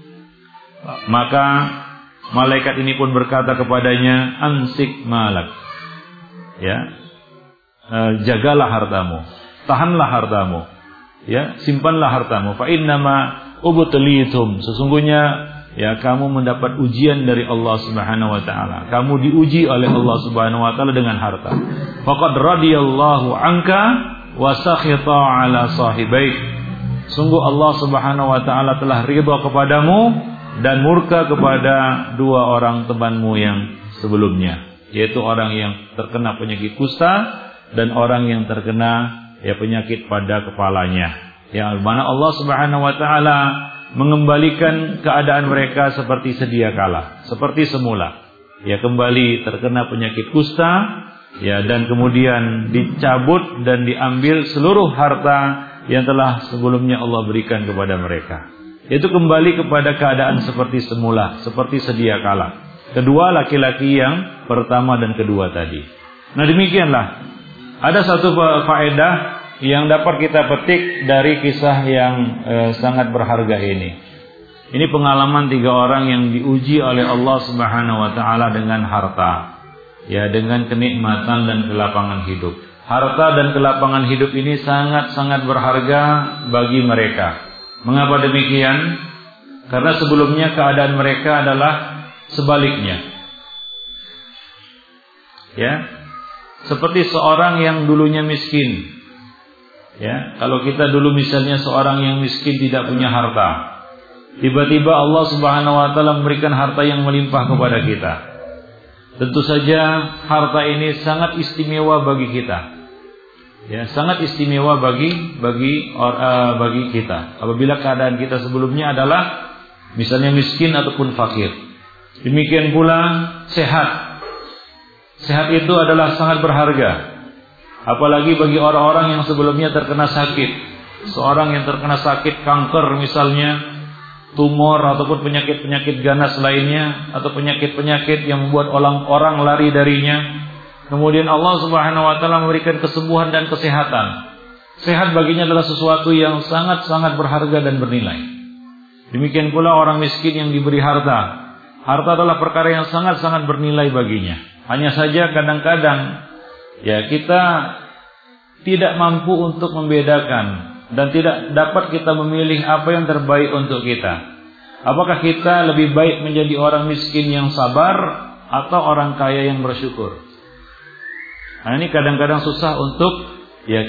Speaker 1: Maka malaikat ini pun berkata kepadanya, ansik malak. Ya. Jagalah hartamu, tahanlah hartamu. Ya, simpanlah hartamu. Fa innama ubtalitum. Sesungguhnya ya, kamu mendapat ujian dari Allah Subhanahu wa taala. Kamu diuji oleh Allah Subhanahu wa taala dengan harta. Faqad radiyallahu anka wa sakhita ala sahibaik. Sungguh Allah Subhanahu wa taala telah ridha kepadamu dan murka kepada dua orang temanmu yang sebelumnya, yaitu orang yang terkena penyakit kusta dan orang yang terkena ya penyakit pada kepalanya. Yang mana Allah Subhanahu wa taala mengembalikan keadaan mereka seperti sedia kala, seperti semula. Ya, kembali terkena penyakit kusta, ya, dan kemudian dicabut dan diambil seluruh harta yang telah sebelumnya Allah berikan kepada mereka. Itu kembali kepada keadaan seperti semula, seperti sedia kala. Kedua laki-laki yang pertama dan kedua tadi. Nah, demikianlah. Ada satu faedah yang dapat kita petik dari kisah yang sangat berharga ini. Ini pengalaman 3 orang yang diuji oleh Allah Subhanahu wa taala dengan harta. Ya, dengan kenikmatan dan kelapangan hidup. Harta dan kelapangan hidup ini sangat-sangat berharga bagi mereka. Mengapa demikian? Karena sebelumnya keadaan mereka adalah sebaliknya. Ya. Seperti seorang yang dulunya miskin. Ya, kalau kita dulu misalnya seorang yang miskin tidak punya harta, tiba-tiba Allah Subhanahu wa taala memberikan harta yang melimpah kepada kita. Tentu saja harta ini sangat istimewa bagi kita. Ya, sangat istimewa bagi kita. Apabila keadaan kita sebelumnya adalah misalnya miskin ataupun fakir. Demikian pula sehat. Sehat itu adalah sangat berharga. Apalagi bagi orang-orang yang sebelumnya terkena sakit. Seorang yang terkena sakit kanker misalnya, tumor ataupun penyakit-penyakit ganas lainnya, atau penyakit-penyakit yang membuat orang lari darinya. Kemudian Allah Subhanahu wa taala memberikan kesembuhan dan kesehatan. Sehat baginya adalah sesuatu yang sangat-sangat berharga dan bernilai. Demikian pula orang miskin yang diberi harta. Harta adalah perkara yang sangat-sangat bernilai baginya. Hanya saja kadang-kadang ya kita tidak mampu untuk membedakan dan tidak dapat kita memilih apa yang terbaik untuk kita. Apakah kita lebih baik menjadi orang miskin yang sabar atau orang kaya yang bersyukur? Nah, ini kadang-kadang susah untuk ya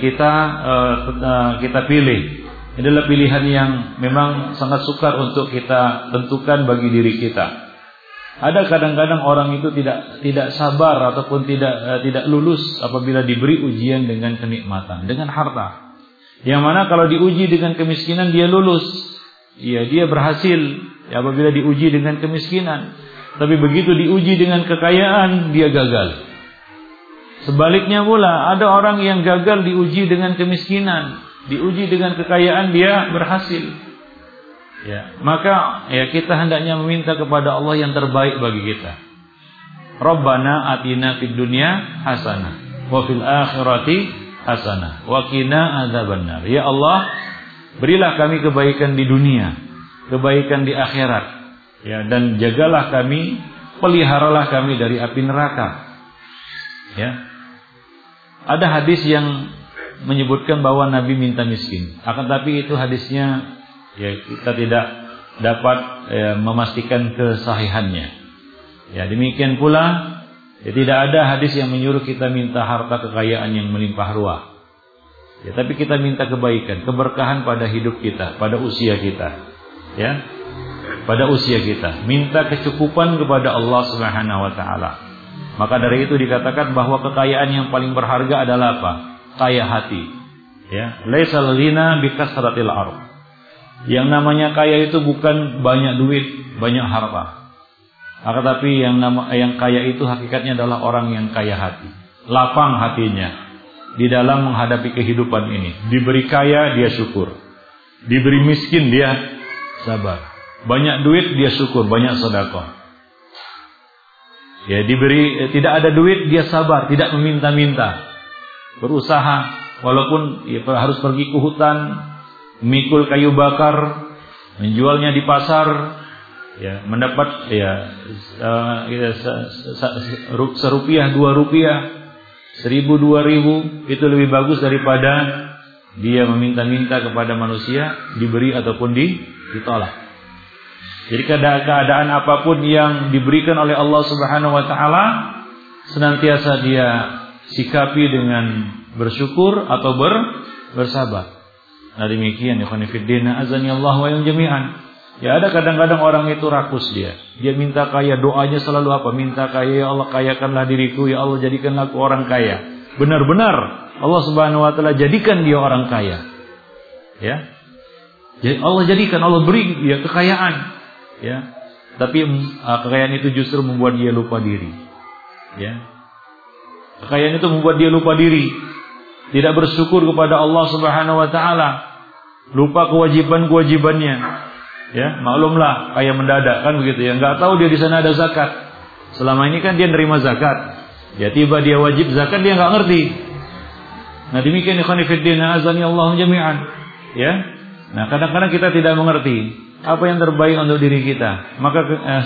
Speaker 1: kita pilih. Ini adalah pilihan yang memang sangat sukar untuk kita tentukan bagi diri kita. Ada kadang-kadang orang itu tidak sabar ataupun tidak lulus apabila diberi ujian dengan kenikmatan, dengan harta. Yang mana kalau diuji dengan kemiskinan dia lulus. Ya, dia berhasil ya, apabila diuji dengan kemiskinan. Tapi begitu diuji dengan kekayaan dia gagal. Sebaliknya pula ada orang yang gagal diuji dengan kemiskinan, diuji dengan kekayaan dia berhasil. Ya, maka ya kita hendaknya meminta kepada Allah yang terbaik bagi kita. Rabbana atina fid dunya hasanah wa fil akhirati hasanah wa qina adzabannar. Ya Allah, berilah kami kebaikan di dunia, kebaikan di akhirat. Ya, dan jagalah kami, peliharalah kami dari api neraka. Ya. Ada hadis yang menyebutkan bahwa Nabi minta miskin. Akan tapi itu hadisnya ya kita tidak dapat memastikan kesahihannya. Ya, demikian pula ya tidak ada hadis yang menyuruh kita minta harta kekayaan yang melimpah ruah. Ya, tapi kita minta kebaikan, keberkahan pada hidup kita, pada usia kita. Ya. pada usia kita. Minta kecukupan kepada Allah Subhanahu wa taala. Maka dari itu dikatakan bahwa kekayaan yang paling berharga adalah apa? Kaya hati. Ya, laisal ghina bi kasratil ardh. Yang namanya kaya itu bukan banyak duit, banyak harta. Akan tapi yang kaya itu hakikatnya adalah orang yang kaya hati. Lapang hatinya di dalam menghadapi kehidupan ini. Diberi kaya dia syukur. Diberi miskin dia sabar. Banyak duit dia syukur, banyak sedekah. Ya, diberi tidak ada duit dia sabar, tidak meminta-minta. Berusaha walaupun ya, harus pergi ke hutan, memikul kayu bakar, menjualnya di pasar, ya, mendapat ya serupiah, 2 rupiah, 1.000, 2.000, itu lebih bagus daripada dia meminta-minta kepada manusia diberi ataupun ditolak. Jadi keadaan apapun yang diberikan oleh Allah Subhanahu wa taala senantiasa dia sikapi dengan bersyukur atau bersabar. Nah demikian ya khonifiddina azani Allah wa yum jami'an. Ya ada kadang-kadang orang itu rakus dia. Dia minta kaya, doanya selalu apa? Minta kaya, ya Allah kayakanlah diriku, ya Allah jadikanlah aku orang kaya. Benar-benar Allah Subhanahu wa taala jadikan dia orang kaya. Ya. Jadi Allah jadikan, Allah beri dia kekayaan. Ya. Tapi kekayaan itu justru membuat dia lupa diri. Ya. Kekayaan itu membuat dia lupa diri. Tidak bersyukur kepada Allah Subhanahu wa taala. Lupa kewajiban-kewajibannya. Ya, maklumlah kaya mendadak kan begitu ya. Enggak tahu dia di sana ada zakat. Selama ini kan dia nerima zakat. Ya tiba dia wajib zakat dia enggak ngerti. Nah demikian ikhwan fillah azani Allah jami'an. Ya. Nah kadang-kadang kita tidak mengerti apa yang terbaik untuk diri kita. Maka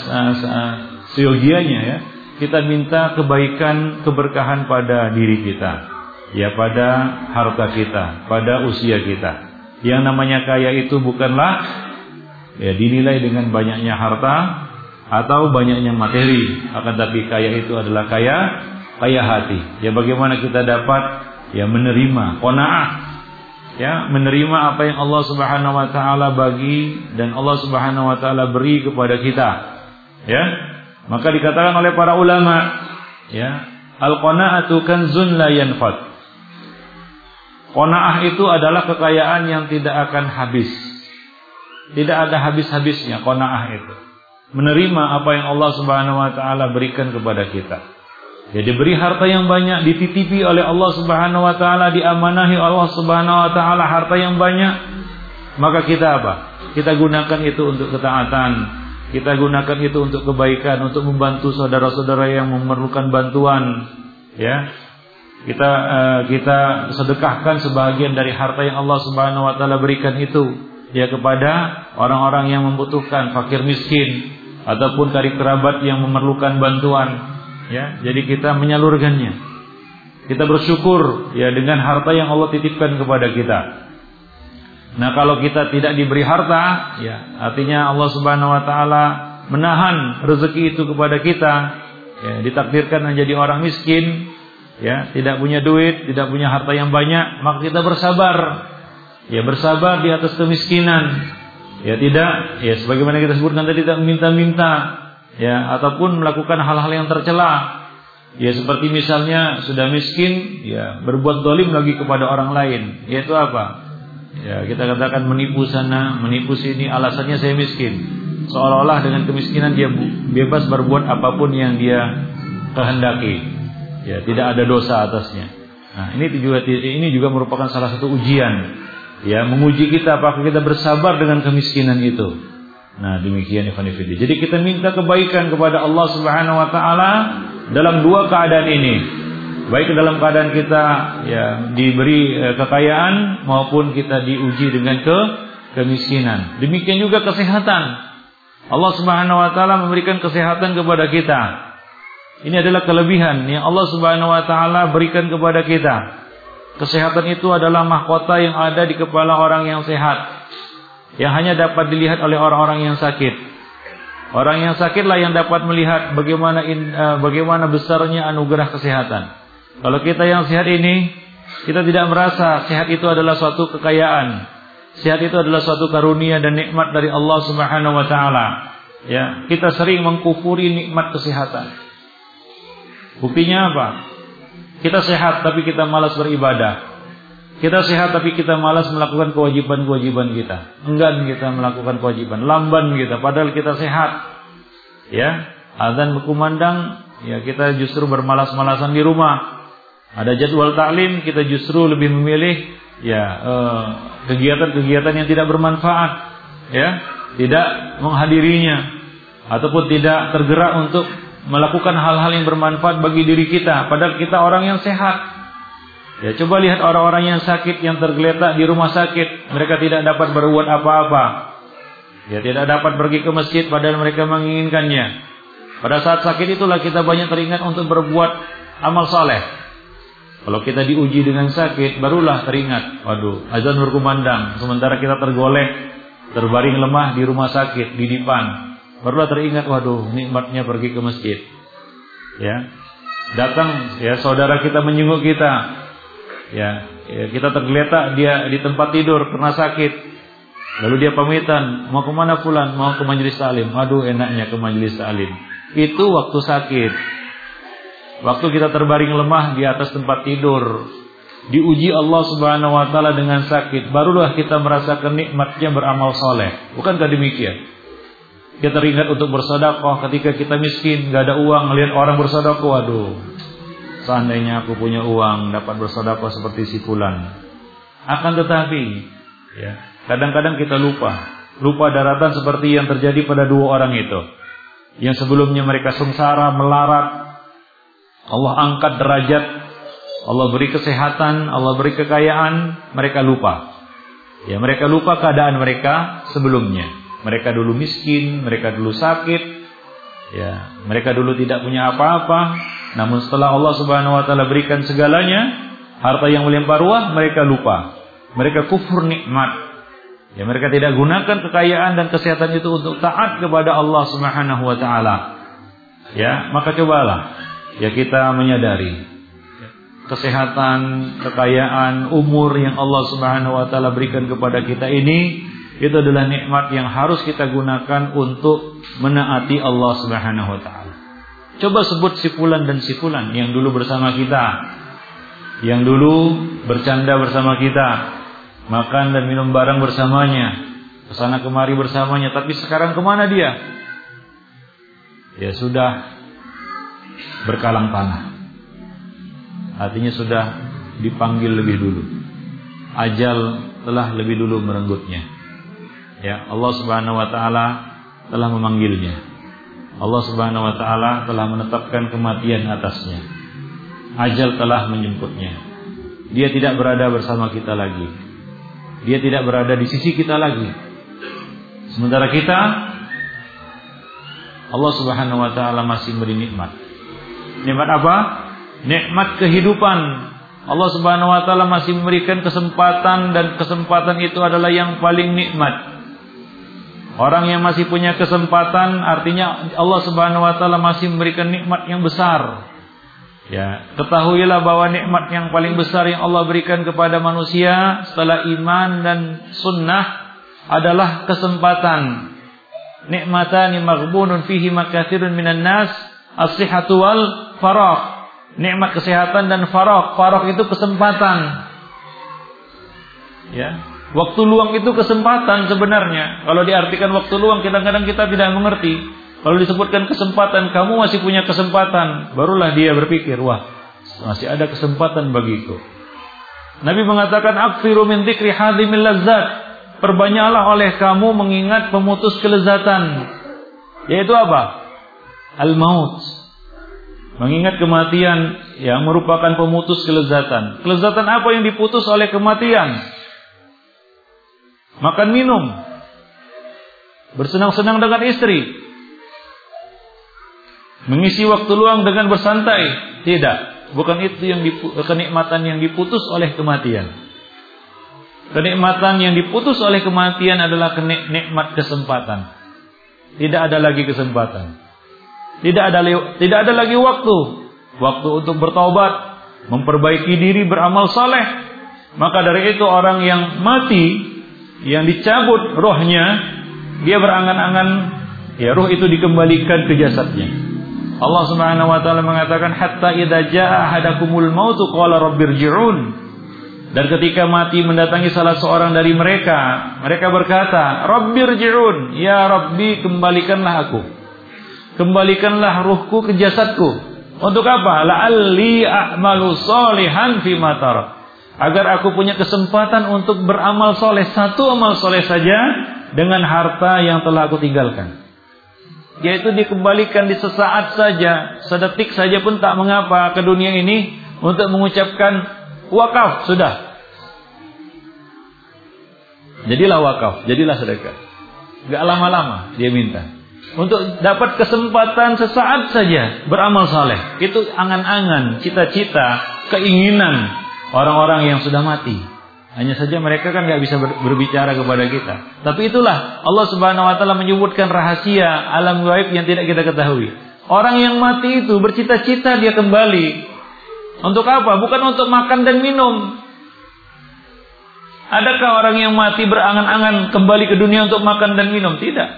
Speaker 1: seyogianya ya kita minta kebaikan, keberkahan pada diri kita. Ya pada harta kita, pada usia kita. Yang namanya kaya itu bukanlah ya dinilai dengan banyaknya harta atau banyaknya materi, akan tapi kaya itu adalah kaya hati. Ya bagaimana kita dapat ya menerima qanaah, ya menerima apa yang Allah Subhanahu wa taala bagi dan Allah Subhanahu wa taala beri kepada kita. Ya. Maka dikatakan oleh para ulama, ya, al-qanaatu kanzun la yanfad. Qanaah itu adalah kekayaan yang tidak akan habis. Tidak ada habis-habisnya qanaah itu. Menerima apa yang Allah Subhanahu wa taala berikan kepada kita. Jadi beri harta yang banyak, dititipi oleh Allah Subhanahu wa taala, diamanahi Allah Subhanahu wa taala harta yang banyak, maka kita apa? Kita gunakan itu untuk ketaatan. Kita gunakan itu untuk kebaikan, untuk membantu saudara-saudara yang memerlukan bantuan, ya. Kita sedekahkan sebahagian dari harta yang Allah Subhanahu wa taala berikan itu ya kepada orang-orang yang membutuhkan, fakir miskin ataupun karib kerabat yang memerlukan bantuan. Ya, jadi kita menyalurkannya. Kita bersyukur ya dengan harta yang Allah titipkan kepada kita. Nah, kalau kita tidak diberi harta, ya artinya Allah Subhanahu wa taala menahan rezeki itu kepada kita. Ya, ditakdirkan menjadi orang miskin, ya, tidak punya duit, tidak punya harta yang banyak, maka kita bersabar. Ya, bersabar di atas kemiskinan. Ya, tidak, ya sebagaimana kita sebutkan tadi, tidak meminta-minta. Ya, ataupun melakukan hal-hal yang tercela. Ya, seperti misalnya sudah miskin, ya berbuat zalim lagi kepada orang lain. Yaitu apa? Ya, kita katakan menipu sana, menipu sini, alasannya saya miskin. Seolah-olah dengan kemiskinan dia bebas berbuat apapun yang dia kehendaki. Ya, tidak ada dosa atasnya. Nah, ini juga merupakan salah satu ujian. Ya, menguji kita apakah kita bersabar dengan kemiskinan itu. Nah, demikian ikhwan fillah. Jadi kita minta kebaikan kepada Allah Subhanahu wa taala dalam dua keadaan ini. Baik dalam keadaan kita ya diberi kekayaan maupun kita diuji dengan kemiskinan. Demikian juga kesehatan. Allah Subhanahu wa taala memberikan kesehatan kepada kita. Ini adalah kelebihan yang Allah Subhanahu wa taala berikan kepada kita. Kesehatan itu adalah mahkota yang ada di kepala orang yang sehat, yang hanya dapat dilihat oleh orang-orang yang sakit. Orang yang sakitlah yang dapat melihat bagaimana besarnya anugerah kesehatan. Kalau kita yang sehat ini, kita tidak merasa sehat itu adalah suatu kekayaan. Sehat itu adalah suatu karunia dan nikmat dari Allah Subhanahu wa taala.
Speaker 2: Ya, kita sering mengkufuri nikmat kesehatan. Buktinya apa? Kita sehat tapi kita malas beribadah. Kita sehat tapi kita malas melakukan kewajiban-kewajiban kita. Enggan kita melakukan kewajiban, lamban kita padahal kita sehat. Ya, azan berkumandang, ya kita justru bermalas-malasan di rumah. Ada jadwal taklim, kita justru lebih memilih kegiatan-kegiatan yang tidak bermanfaat, ya, tidak menghadirinya ataupun tidak tergerak untuk melakukan hal-hal yang bermanfaat bagi diri kita padahal kita orang yang sehat. Ya, coba lihat orang-orang yang sakit, yang tergeletak di rumah sakit, mereka tidak dapat berbuat apa-apa. Ya, tidak dapat pergi ke masjid padahal mereka menginginkannya. Pada saat sakit itulah kita banyak teringat untuk berbuat amal saleh. Kalau kita diuji dengan sakit, barulah teringat, waduh, azan berkumandang, sementara kita tergolek, terbaring lemah di rumah sakit, di dipan. Barulah teringat, waduh, nikmatnya pergi ke masjid. Ya, datang ya saudara kita menjenguk kita. Ya, kita tergeletak dia di tempat tidur karena sakit. Lalu dia pamitan, mau kemana fulan? Mau ke majelis taklim. Aduh, enaknya ke majelis taklim. Itu waktu sakit. Waktu kita terbaring lemah di atas tempat tidur, diuji Allah Subhanahu wa taala dengan sakit, barulah kita merasakan nikmatnya beramal soleh. Bukankah demikian? Kita teringat untuk bersedekah ketika kita miskin, gak ada uang, melihat orang bersedekah, waduh, seandainya aku punya uang dapat bersedekah seperti si fulan. Akan tetapi, ya, kadang-kadang kita lupa daratan seperti yang terjadi pada dua orang itu. Yang sebelumnya mereka sengsara, melarat, Allah angkat derajat, Allah beri kesehatan, Allah beri kekayaan, mereka lupa. Ya, mereka lupa keadaan mereka sebelumnya. Mereka dulu miskin, mereka dulu sakit, ya, mereka dulu tidak punya apa-apa. Namun setelah Allah Subhanahu wa taala berikan segalanya, harta yang melimpah ruah, mereka lupa. Mereka kufur nikmat. Ya, mereka tidak gunakan kekayaan dan kesehatan itu untuk taat kepada Allah Subhanahu wa taala. Ya, maka cobalah ya kita menyadari kesehatan, kekayaan, umur yang Allah Subhanahu wa taala berikan kepada kita ini, itu adalah nikmat yang harus kita gunakan untuk menaati Allah Subhanahu wa taala. Coba sebut si fulan dan si fulan yang dulu bersama kita, yang dulu bercanda bersama kita, makan dan minum bareng bersamanya, kesana kemari bersamanya, tapi sekarang kemana dia? Ya sudah berkalang tanah. Artinya sudah dipanggil lebih dulu. Ajal telah lebih dulu merenggutnya. Ya, Allah Subhanahu wa taala telah memanggilnya. Allah Subhanahu wa taala telah menetapkan kematian atasnya. Ajal telah menjemputnya. Dia tidak berada bersama kita lagi. Dia tidak berada di sisi kita lagi. Sementara kita, Allah Subhanahu wa taala masih beri nikmat. Nikmat apa? Nikmat kehidupan. Allah Subhanahu wa taala masih memberikan kesempatan, dan kesempatan itu adalah yang paling nikmat. Orang yang masih punya kesempatan, artinya Allah Subhanahu wa taala masih memberikan nikmat yang besar. Ya, ketahuilah bahwa nikmat yang paling besar yang Allah berikan kepada manusia setelah iman dan sunnah adalah kesempatan. Nikmatani maghbunun fihi makatsirun minan nas, as-sihhatu wal faragh. Nikmat kesehatan dan faragh. Faragh itu kesempatan. Ya. Waktu luang itu kesempatan sebenarnya. Kalau diartikan waktu luang, kadang-kadang kita tidak mengerti. Kalau disebutkan kesempatan, kamu masih punya kesempatan, barulah dia berpikir, wah, masih ada kesempatan bagiku. Nabi mengatakan, aktsiru min dzikri hadhimil lazzat. Perbanyaklah oleh kamu mengingat pemutus kelezatan. Yaitu apa? Al-maut. Mengingat kematian yang merupakan pemutus kelezatan. Kelezatan apa yang diputus oleh kematian? Makan minum, bersenang-senang dengan istri, mengisi waktu luang dengan bersantai. Tidak, bukan itu yang kenikmatan yang diputus oleh kematian. Kenikmatan yang diputus oleh kematian adalah nikmat kesempatan. Tidak ada lagi kesempatan. Tidak ada lagi waktu untuk bertaubat, memperbaiki diri, beramal saleh. Maka dari itu orang yang mati, yang dicabut rohnya, dia berangan-angan Ya, ruh itu dikembalikan ke jasadnya. Allah Subhanahu wa taala mengatakan hatta idza jaa ahadakumul mautu qala rabbirji'un. Dan ketika mati mendatangi salah seorang dari mereka, mereka berkata, rabbirji'un, ya Rabbi, kembalikanlah aku. Kembalikanlah ruhku ke jasadku. Untuk apa? La'alli a'malu sholihan fima tarak. Agar aku punya kesempatan untuk beramal soleh, satu amal soleh saja dengan harta yang telah aku tinggalkan. Yaitu dikembalikan di sesaat saja, sedetik saja pun tak mengapa ke dunia ini untuk mengucapkan wakaf, sudah. Jadilah wakaf, jadilah sedekah. Gak lama-lama dia minta. Untuk dapat kesempatan sesaat saja beramal soleh. Itu angan-angan, cita-cita, keinginan orang-orang yang sudah mati. Hanya saja mereka kan gak bisa berbicara kepada kita. Tapi itulah Allah Subhanahu wa taala menyebutkan rahasia alam gaib yang tidak kita ketahui. Orang yang mati itu bercita-cita dia kembali. Untuk apa? Bukan untuk makan dan minum. Adakah orang yang mati berangan-angan kembali ke dunia untuk makan dan minum? Tidak.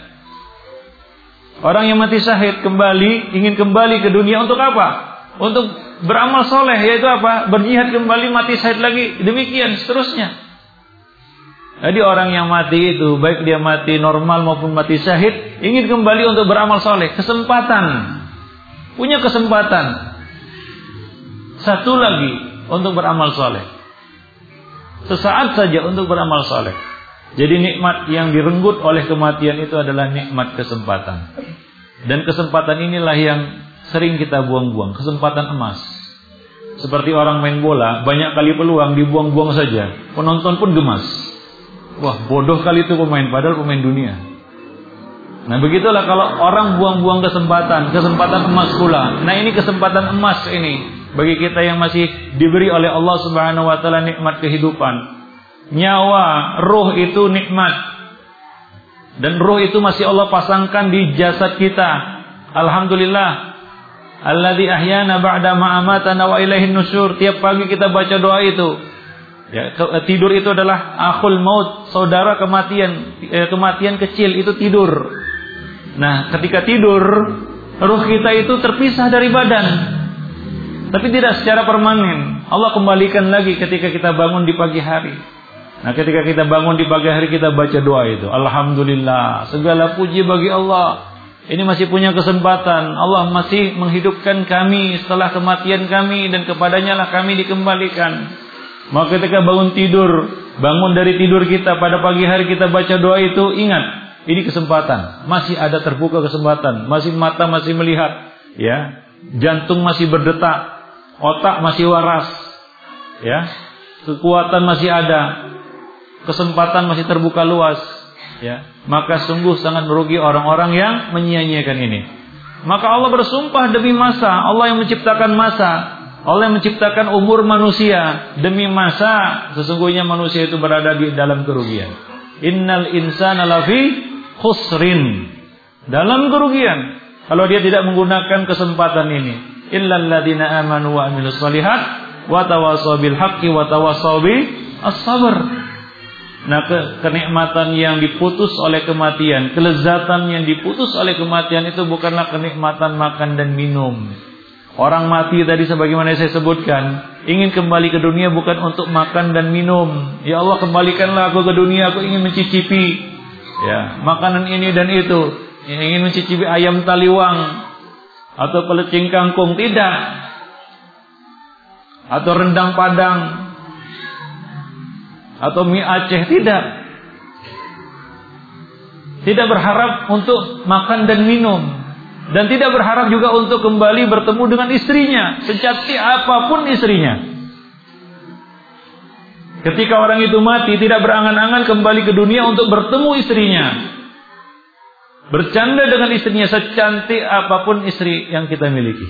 Speaker 2: Orang yang mati syahid kembali, ingin kembali ke dunia untuk apa? Untuk beramal soleh, yaitu apa? Berjihad kembali, mati syahid lagi, demikian seterusnya. Jadi orang yang mati itu, baik dia mati normal maupun mati syahid, ingin kembali untuk beramal soleh. Kesempatan, punya kesempatan satu lagi untuk beramal soleh. Sesaat saja untuk beramal soleh. Jadi nikmat yang direnggut oleh kematian itu adalah nikmat kesempatan. Dan kesempatan inilah yang sering kita buang-buang, kesempatan emas. Seperti orang main bola, banyak kali peluang dibuang-buang saja. Penonton pun gemas. Wah, bodoh kali itu pemain, padahal pemain dunia. Nah, begitulah kalau orang buang-buang kesempatan emas pula. Nah, ini kesempatan emas ini bagi kita yang masih diberi oleh Allah Subhanahu wa taala nikmat kehidupan. Nyawa, ruh itu nikmat. Dan ruh itu masih Allah pasangkan di jasad kita. Alhamdulillah. Alladzi ahyana ba'da ma amatana wa ilaihin nusyur. Tiap pagi kita baca doa itu. Ya, tidur itu adalah akhul maut, saudara kematian. Kematian kecil itu tidur. Nah, ketika tidur, ruh kita itu terpisah dari badan. Tapi tidak secara permanen. Allah kembalikan lagi ketika kita bangun di pagi hari. Nah, ketika kita bangun di pagi hari kita baca doa itu. Alhamdulillah, segala puji bagi Allah. Ini masih punya kesempatan. Allah masih menghidupkan kami setelah kematian kami dan kepadanya lah kami dikembalikan. Maka ketika bangun dari tidur kita pada pagi hari kita baca doa itu, ingat, ini kesempatan. Masih ada terbuka kesempatan. Mata masih melihat, ya. Jantung masih berdetak, otak masih waras, ya. Kekuatan masih ada. Kesempatan masih terbuka luas, ya. Maka sungguh sangat merugi orang-orang yang menyia-nyiakan ini. Maka Allah bersumpah demi masa. Allah yang menciptakan masa, Allah yang menciptakan umur manusia. Demi masa, sesungguhnya manusia itu berada di dalam kerugian. Innal insana lafi khusrin, dalam kerugian kalau dia tidak menggunakan kesempatan ini. Illal ladzina amanu wa amilus shalihat wa tawassaw bil haqqi wa tawassaw bis sabr. Nah, kenikmatan yang diputus oleh kematian, kelezatan yang diputus oleh kematian itu bukanlah kenikmatan makan dan minum. Orang mati tadi sebagaimana saya sebutkan, ingin kembali ke dunia bukan untuk makan dan minum. Ya Allah, kembalikanlah aku ke dunia, aku ingin mencicipi, ya, makanan ini dan itu. Ingin mencicipi ayam taliwang atau pelecing kangkung, tidak. Atau rendang Padang atau mie Aceh, tidak. Tidak berharap untuk makan dan minum. Dan tidak berharap juga untuk kembali bertemu dengan istrinya, secantik apapun istrinya. Ketika orang itu mati, tidak berangan-angan kembali ke dunia untuk bertemu istrinya, bercanda dengan istrinya, secantik apapun istri yang kita miliki.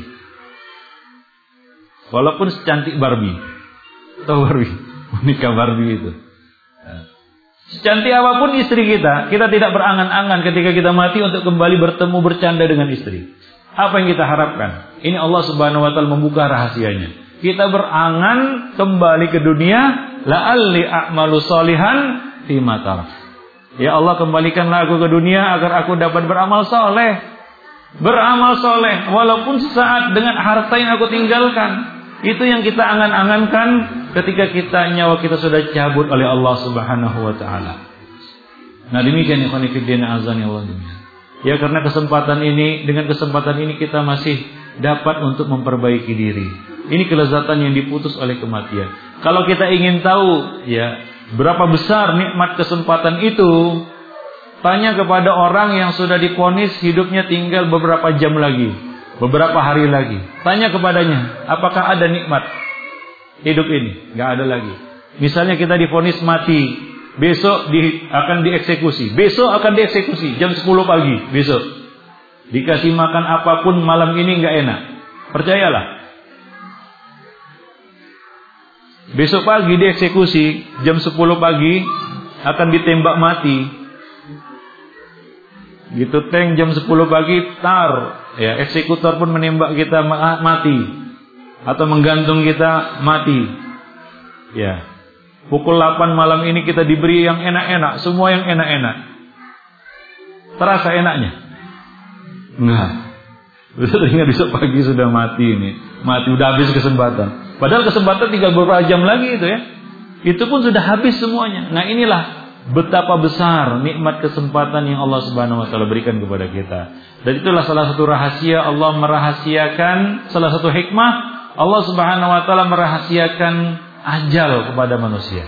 Speaker 2: Walaupun secantik Barbie. Tahu Barbie? Boneka Barbie itu. Secantik apapun istri kita, kita tidak berangan-angan ketika kita mati untuk kembali bertemu bercanda dengan istri. Apa yang kita harapkan? Ini Allah Subhanahu wa taala membuka rahasianya. Kita berangan kembali ke dunia, la'alli a'malu sholihan fima tarak. Ya Allah, kembalikanlah aku ke dunia agar aku dapat beramal soleh. Beramal soleh walaupun sesaat dengan harta yang aku tinggalkan. Itu yang kita angan-angankan ketika nyawa kita sudah cabut oleh Allah Subhanahu wa taala. Nah, demikian ikhwan fillah azani Allah. Ya, karena dengan kesempatan ini kita masih dapat untuk memperbaiki diri. Ini kelezatan yang diputus oleh kematian. Kalau kita ingin tahu ya berapa besar nikmat kesempatan itu, tanya kepada orang yang sudah divonis hidupnya tinggal beberapa jam lagi, beberapa hari lagi. Tanya kepadanya, apakah ada nikmat hidup ini? Gak ada lagi. Misalnya kita divonis mati, besok akan dieksekusi. Besok akan dieksekusi jam 10 pagi besok. Dikasih makan apapun malam ini gak enak. Percayalah. Besok pagi dieksekusi jam 10 pagi akan ditembak mati. Gitu tank jam 10 pagi tar, ya eksekutor pun menembak kita mati atau menggantung kita mati. Ya. Pukul 8 malam ini kita diberi yang enak-enak, semua yang enak-enak. Terasa enaknya? Enggak. Besok pagi sudah mati ini. Mati udah habis kesempatan. Padahal kesempatan tinggal beberapa jam lagi itu ya. Itu pun sudah habis semuanya. Nah, inilah betapa besar nikmat kesempatan yang Allah Subhanahu wa taala berikan kepada kita. Dan itulah salah satu rahasia Allah merahasiakan, salah satu hikmah Allah Subhanahu wa taala merahasiakan ajal kepada manusia.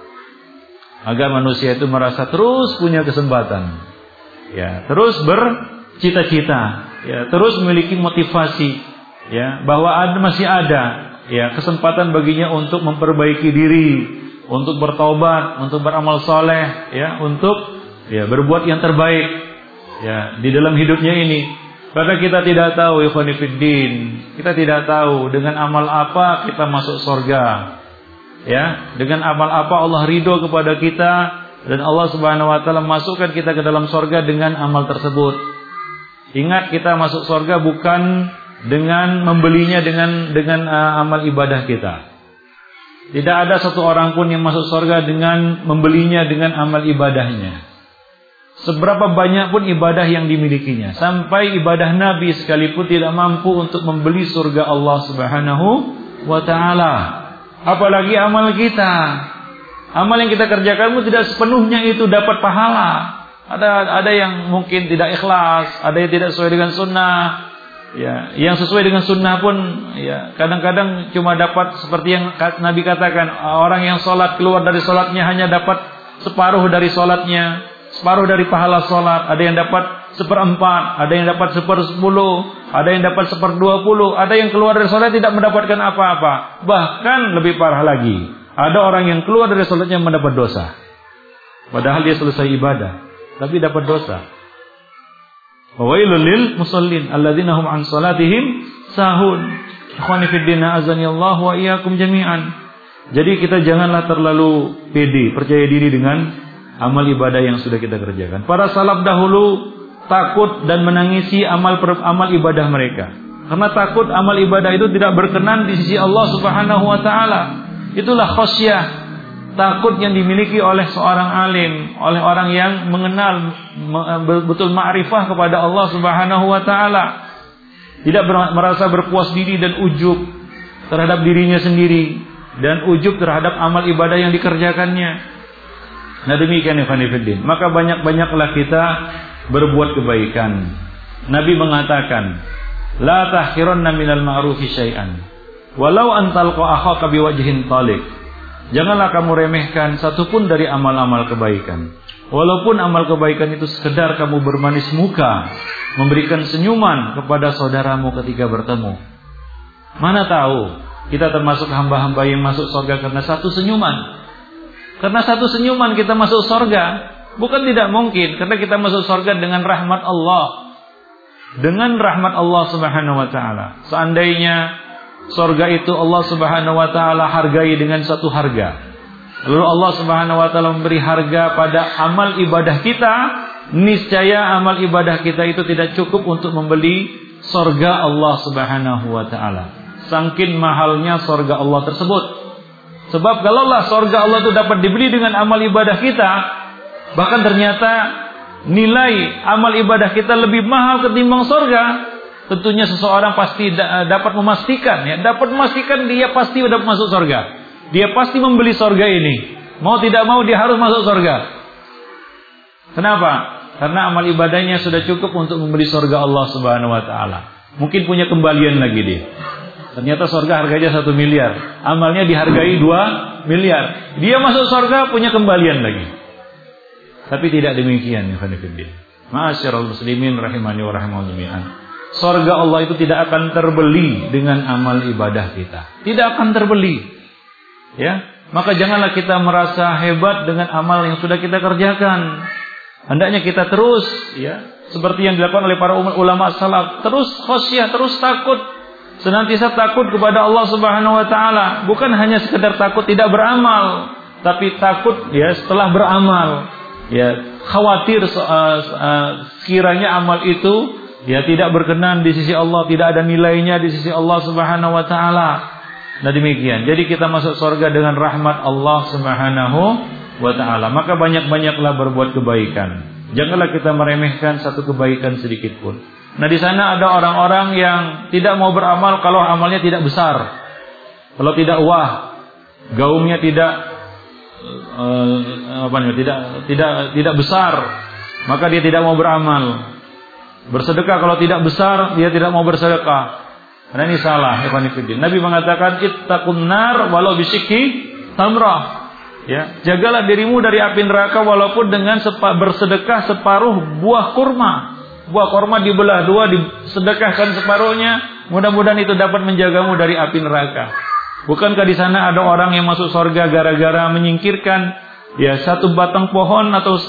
Speaker 2: Agar manusia itu merasa terus punya kesempatan. Ya, terus bercita-cita, ya, terus memiliki motivasi, ya, bahwa masih ada ya kesempatan baginya untuk memperbaiki diri, untuk bertaubat, untuk beramal soleh, ya, untuk ya berbuat yang terbaik, ya, di dalam hidupnya ini. Karena kita tidak tahu, ikhwani fiddin, kita tidak tahu dengan amal apa kita masuk surga, ya, dengan amal apa Allah ridho kepada kita dan Allah Subhanahu wa taala masukkan kita ke dalam surga dengan amal tersebut. Ingat, kita masuk surga bukan dengan membelinya dengan amal ibadah kita. Tidak ada satu orang pun yang masuk surga dengan membelinya dengan amal ibadahnya. Seberapa banyak pun ibadah yang dimilikinya, sampai ibadah Nabi sekalipun tidak mampu untuk membeli surga Allah Subhanahu wa taala. Apalagi amal kita. Amal yang kita kerjakan pun tidak sepenuhnya itu dapat pahala. Ada yang mungkin tidak ikhlas, ada yang tidak sesuai dengan sunnah. Ya, yang sesuai dengan sunnah pun ya kadang-kadang cuma dapat seperti yang Nabi katakan, orang yang sholat keluar dari sholatnya hanya dapat separuh dari sholatnya, separuh dari pahala sholat. Ada yang dapat 1/4, ada yang dapat 1/10, ada yang dapat 1/20, ada yang keluar dari sholat tidak mendapatkan apa-apa. Bahkan lebih parah lagi, ada orang yang keluar dari sholatnya mendapat dosa, padahal dia selesai ibadah tapi dapat dosa. Wailul lil musallin alladzina hum an salatihim sahun. Ikhwani fiddin azani Allah wa iyyakum jami'an. Jadi kita janganlah terlalu pede, percaya diri dengan amal ibadah yang sudah kita kerjakan. Para salaf dahulu takut dan menangisi amal ibadah mereka. Karena takut amal ibadah itu tidak berkenan di sisi Allah Subhanahu wa taala. Itulah khasyah, takut yang dimiliki oleh seorang alim, oleh orang yang mengenal betul ma'rifah kepada Allah Subhanahu wa taala. Tidak merasa berpuas diri dan ujub terhadap dirinya sendiri dan ujub terhadap amal ibadah yang dikerjakannya. Nah, demikian ikhwan fillah. Maka banyak-banyaklah kita berbuat kebaikan. Nabi mengatakan, la tahqiranna minal ma'rufi syai'an walau an talqa akhaka biwajhin taliq. Janganlah kamu remehkan satupun dari amal-amal kebaikan. Walaupun amal kebaikan itu sekedar kamu bermanis muka, memberikan senyuman kepada saudaramu ketika bertemu. Mana tahu kita termasuk hamba-hamba yang masuk surga karena satu senyuman. Karena satu senyuman kita masuk surga. Bukan tidak mungkin, karena kita masuk surga dengan rahmat Allah. Dengan rahmat Allah Subhanahu wa taala. Seandainya surga itu Allah Subhanahu wa taala hargai dengan satu harga, lalu Allah Subhanahu wa taala memberi harga pada amal ibadah kita, niscaya amal ibadah kita itu tidak cukup untuk membeli surga Allah Subhanahu wa taala. Saking mahalnya surga Allah tersebut. Sebab kalaulah surga Allah itu dapat dibeli dengan amal ibadah kita, Bahkan ternyata nilai amal ibadah kita lebih mahal ketimbang surga. Tentunya seseorang pasti dapat memastikan dia pasti sudah masuk surga. Dia pasti membeli surga ini. Mau tidak mau dia harus masuk surga. Kenapa? Karena amal ibadahnya sudah cukup untuk membeli surga Allah Subhanahu wa taala. Mungkin punya kembalian lagi dia. Ternyata surga harganya 1 miliar. Amalnya dihargai 2 miliar. Dia masuk surga punya kembalian lagi. Tapi tidak demikian ya khairuddin. Ma'asyiral muslimin rahimani wa rahimakumullah jami'an. Surga Allah itu tidak akan terbeli dengan amal ibadah kita. Tidak akan terbeli. Ya, maka janganlah kita merasa hebat dengan amal yang sudah kita kerjakan. Hendaknya kita terus ya, seperti yang dilakukan oleh para ulama salaf, terus khasyah, terus takut. Senantiasa takut kepada Allah Subhanahu wa taala, bukan hanya sekedar takut tidak beramal, tapi takut ya setelah beramal. Ya, khawatir sekiranya amal itu ya tidak berkenan di sisi Allah, tidak ada nilainya di sisi Allah Subhanahu wa taala. Nah demikian. Jadi kita masuk surga dengan rahmat Allah Subhanahu wa taala. Maka banyak-banyaklah berbuat kebaikan. Janganlah kita meremehkan satu kebaikan sedikit pun. Nah di sana ada orang-orang yang tidak mau beramal kalau amalnya tidak besar. Kalau tidak gaungnya tidak tidak besar, maka dia tidak mau beramal. Bersedekah kalau tidak besar, dia tidak mau bersedekah. Karena ini salah, ikhwan fillah. Nabi mengatakan ittaqun nar walau bisyikki tamrah. Ya, jagalah dirimu dari api neraka walaupun dengan bersedekah separuh buah kurma. Buah kurma dibelah dua, disedekahkan separuhnya. Mudah-mudahan itu dapat menjagamu dari api neraka. Bukankah di sana ada orang yang masuk surga gara-gara menyingkirkan ya satu batang pohon atau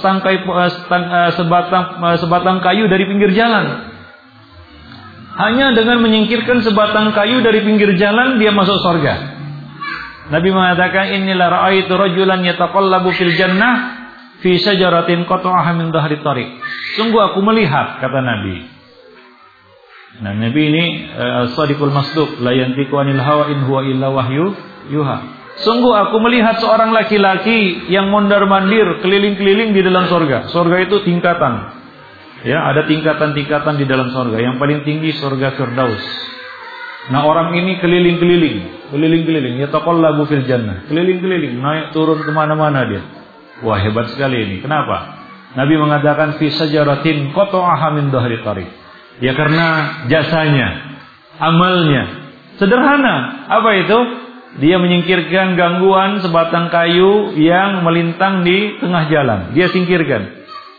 Speaker 2: sebatang kayu dari pinggir jalan. Hanya dengan menyingkirkan sebatang kayu dari pinggir jalan dia masuk surga. Nabi mengatakan inilah ra'aitu rajulan yataqallabu fil jannah fi syajaratin qata'aha min dhahri tariq. Sungguh aku melihat, kata Nabi. Nah, Nabi ini Shadiqul Masduq, la yantiqu anil hawa in huwa illa wahyu yuha. Sungguh aku melihat seorang laki-laki yang mondar-mandir keliling-keliling di dalam surga. Surga itu tingkatan. Ya, ada tingkatan-tingkatan di dalam surga. Yang paling tinggi surga Firdaus. Nah, orang ini keliling-keliling, yataqallabu fil jannah. Keliling-keliling, naik turun kemana mana dia. Wah, hebat sekali ini. Kenapa? Nabi mengatakan fi sajaratin qata'aha min dhahri tariq. Ya karena jasanya, amalnya sederhana. Apa itu? Dia menyingkirkan gangguan sebatang kayu yang melintang di tengah jalan. Dia singkirkan.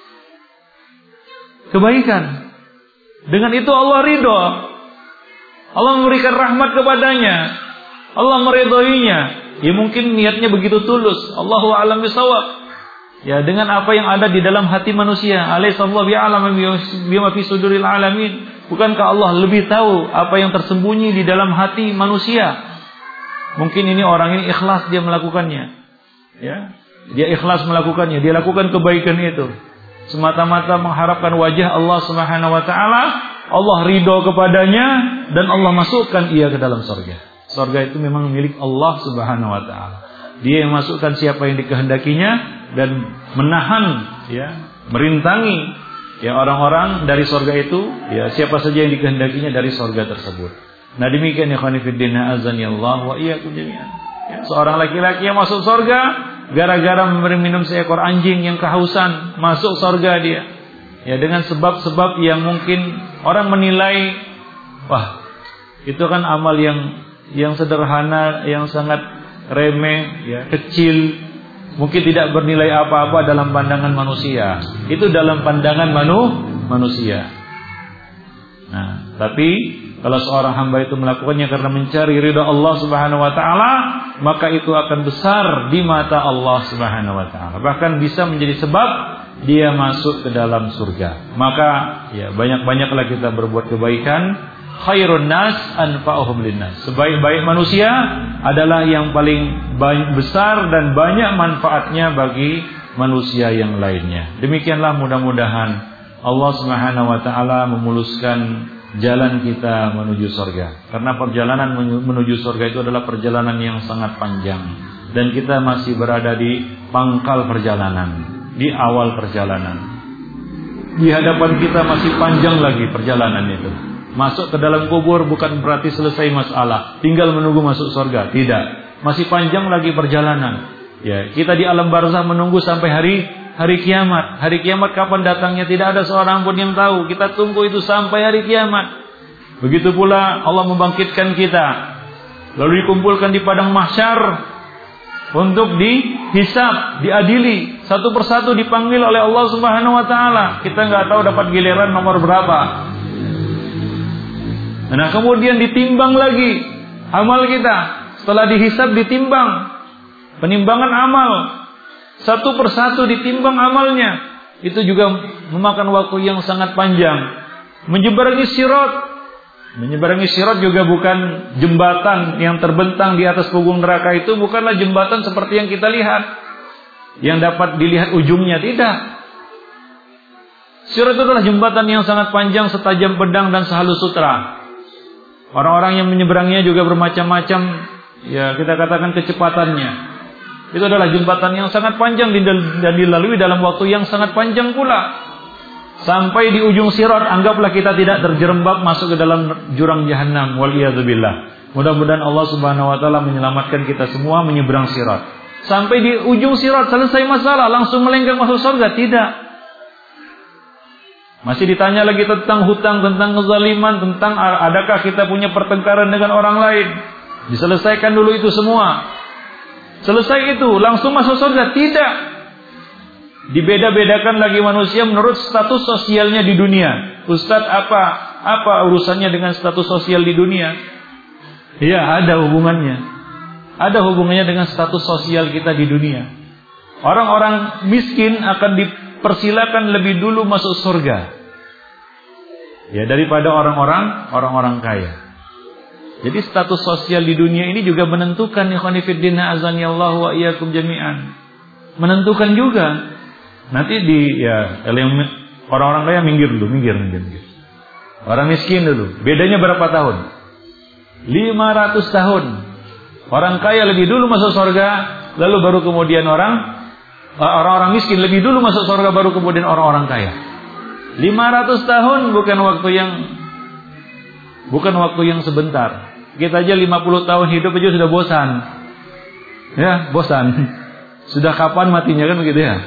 Speaker 2: Kebaikan. Dengan itu Allah ridho. Allah memberikan rahmat kepadanya. Allah meridhoinya. Ya mungkin niatnya begitu tulus. Allahu a'lam bishawab. Ya dengan apa yang ada di dalam hati manusia. Alaihissallahu bi'alam bima fi suduril alamin. Bukankah Allah lebih tahu apa yang tersembunyi di dalam hati manusia? Mungkin ini orang ini ikhlas dia melakukannya. Ya, dia ikhlas melakukannya. Dia lakukan kebaikan itu semata-mata mengharapkan wajah Allah Subhanahu wa taala. Allah ridho kepadanya dan Allah masukkan ia ke dalam surga. Surga itu memang milik Allah Subhanahu wa taala. Dia yang masukkan siapa yang dikehendakinya dan menahan ya, merintangi ya orang-orang dari surga itu, ya siapa saja yang dikehendakinya dari surga tersebut. Nah demikian ya khonifuddin azanillah wa iyyakum jami'an. Ya, seorang laki-laki yang masuk surga gara-gara minum seekor anjing yang kehausan, masuk surga dia. Ya dengan sebab-sebab yang mungkin orang menilai wah, itu kan amal yang sederhana, yang sangat remeh, ya, kecil, mungkin tidak bernilai apa-apa dalam pandangan manusia. Itu dalam pandangan manusia. Nah, tapi kalau seorang hamba itu melakukannya karena mencari ridha Allah Subhanahu wa taala, maka itu akan besar di mata Allah Subhanahu wa taala. Bahkan bisa menjadi sebab dia masuk ke dalam surga. Maka ya banyak-banyaklah kita berbuat kebaikan. Khairun nas anfa'uhum linnas. Sebaik-baik manusia adalah yang paling besar dan banyak manfaatnya bagi manusia yang lainnya. Demikianlah mudah-mudahan Allah Subhanahu wa taala memuluskan jalan kita menuju surga. Karena perjalanan menuju surga itu adalah perjalanan yang sangat panjang dan kita masih berada di pangkal perjalanan. di awal perjalanan. Di hadapan kita masih panjang lagi perjalanan itu. Masuk ke dalam kubur bukan berarti selesai masalah, tinggal menunggu masuk surga. Tidak, masih panjang lagi perjalanan. Ya, kita di alam barzakh menunggu sampai hari kiamat. Hari kiamat kapan datangnya tidak ada seorang pun yang tahu. Kita tunggu itu sampai hari kiamat. Begitu pula Allah membangkitkan kita, lalu dikumpulkan di padang mahsyar untuk dihisab, diadili, satu persatu dipanggil oleh Allah Subhanahu wa taala. Kita enggak tahu dapat giliran nomor berapa. Nah, kemudian ditimbang lagi amal kita. Setelah dihisab ditimbang. Penimbangan amal. Satu persatu ditimbang amalnya. Itu juga memakan waktu yang sangat panjang. Menyeberangi sirat. Menyeberangi sirat juga bukan jembatan yang terbentang di atas punggung neraka. Itu bukanlah jembatan seperti yang kita lihat, yang dapat dilihat ujungnya. Tidak. Sirat itu adalah jembatan yang sangat panjang, setajam pedang dan sehalus sutra. Orang-orang yang menyeberanginya juga bermacam-macam, ya kita katakan kecepatannya. Itu adalah jembatan yang sangat panjang dan dilalui dalam waktu yang sangat panjang pula. Sampai di ujung sirat, anggaplah kita tidak terjerembab masuk ke dalam jurang jahanam. Waliyadzubillah. Mudah-mudahan Allah Subhanahu wa taala menyelamatkan kita semua menyeberang sirat. Sampai di ujung sirat, selesai masalah, langsung melenggang masuk surga. Tidak. Masih ditanya lagi tentang hutang, tentang kezaliman, tentang adakah kita punya pertengkaran dengan orang lain. Diselesaikan dulu itu semua. Selesai itu, langsung masuk surga. Tidak. Dibeda-bedakan lagi manusia menurut status sosialnya di dunia. Ustadz, apa urusannya dengan status sosial di dunia? Ya, ada hubungannya. Ada hubungannya dengan status sosial kita di dunia. Orang-orang miskin akan dipersilakan lebih dulu masuk surga, ya, daripada orang-orang kaya. Jadi status sosial di dunia ini juga menentukan, ikhwani fiddin azanillahu wa iyyakum jami'an. Menentukan juga. Nanti orang-orang kaya minggir dulu, minggir. Orang miskin dulu. Bedanya berapa tahun? 500 tahun. Orang kaya lebih dulu masuk surga, lalu baru kemudian orang-orang miskin lebih dulu masuk surga, baru kemudian orang-orang kaya. 500 tahun bukan waktu yang sebentar. Kita aja 50 tahun hidup aja sudah bosan. Ya, bosan. Sudah kapan matinya, kan begitu ya?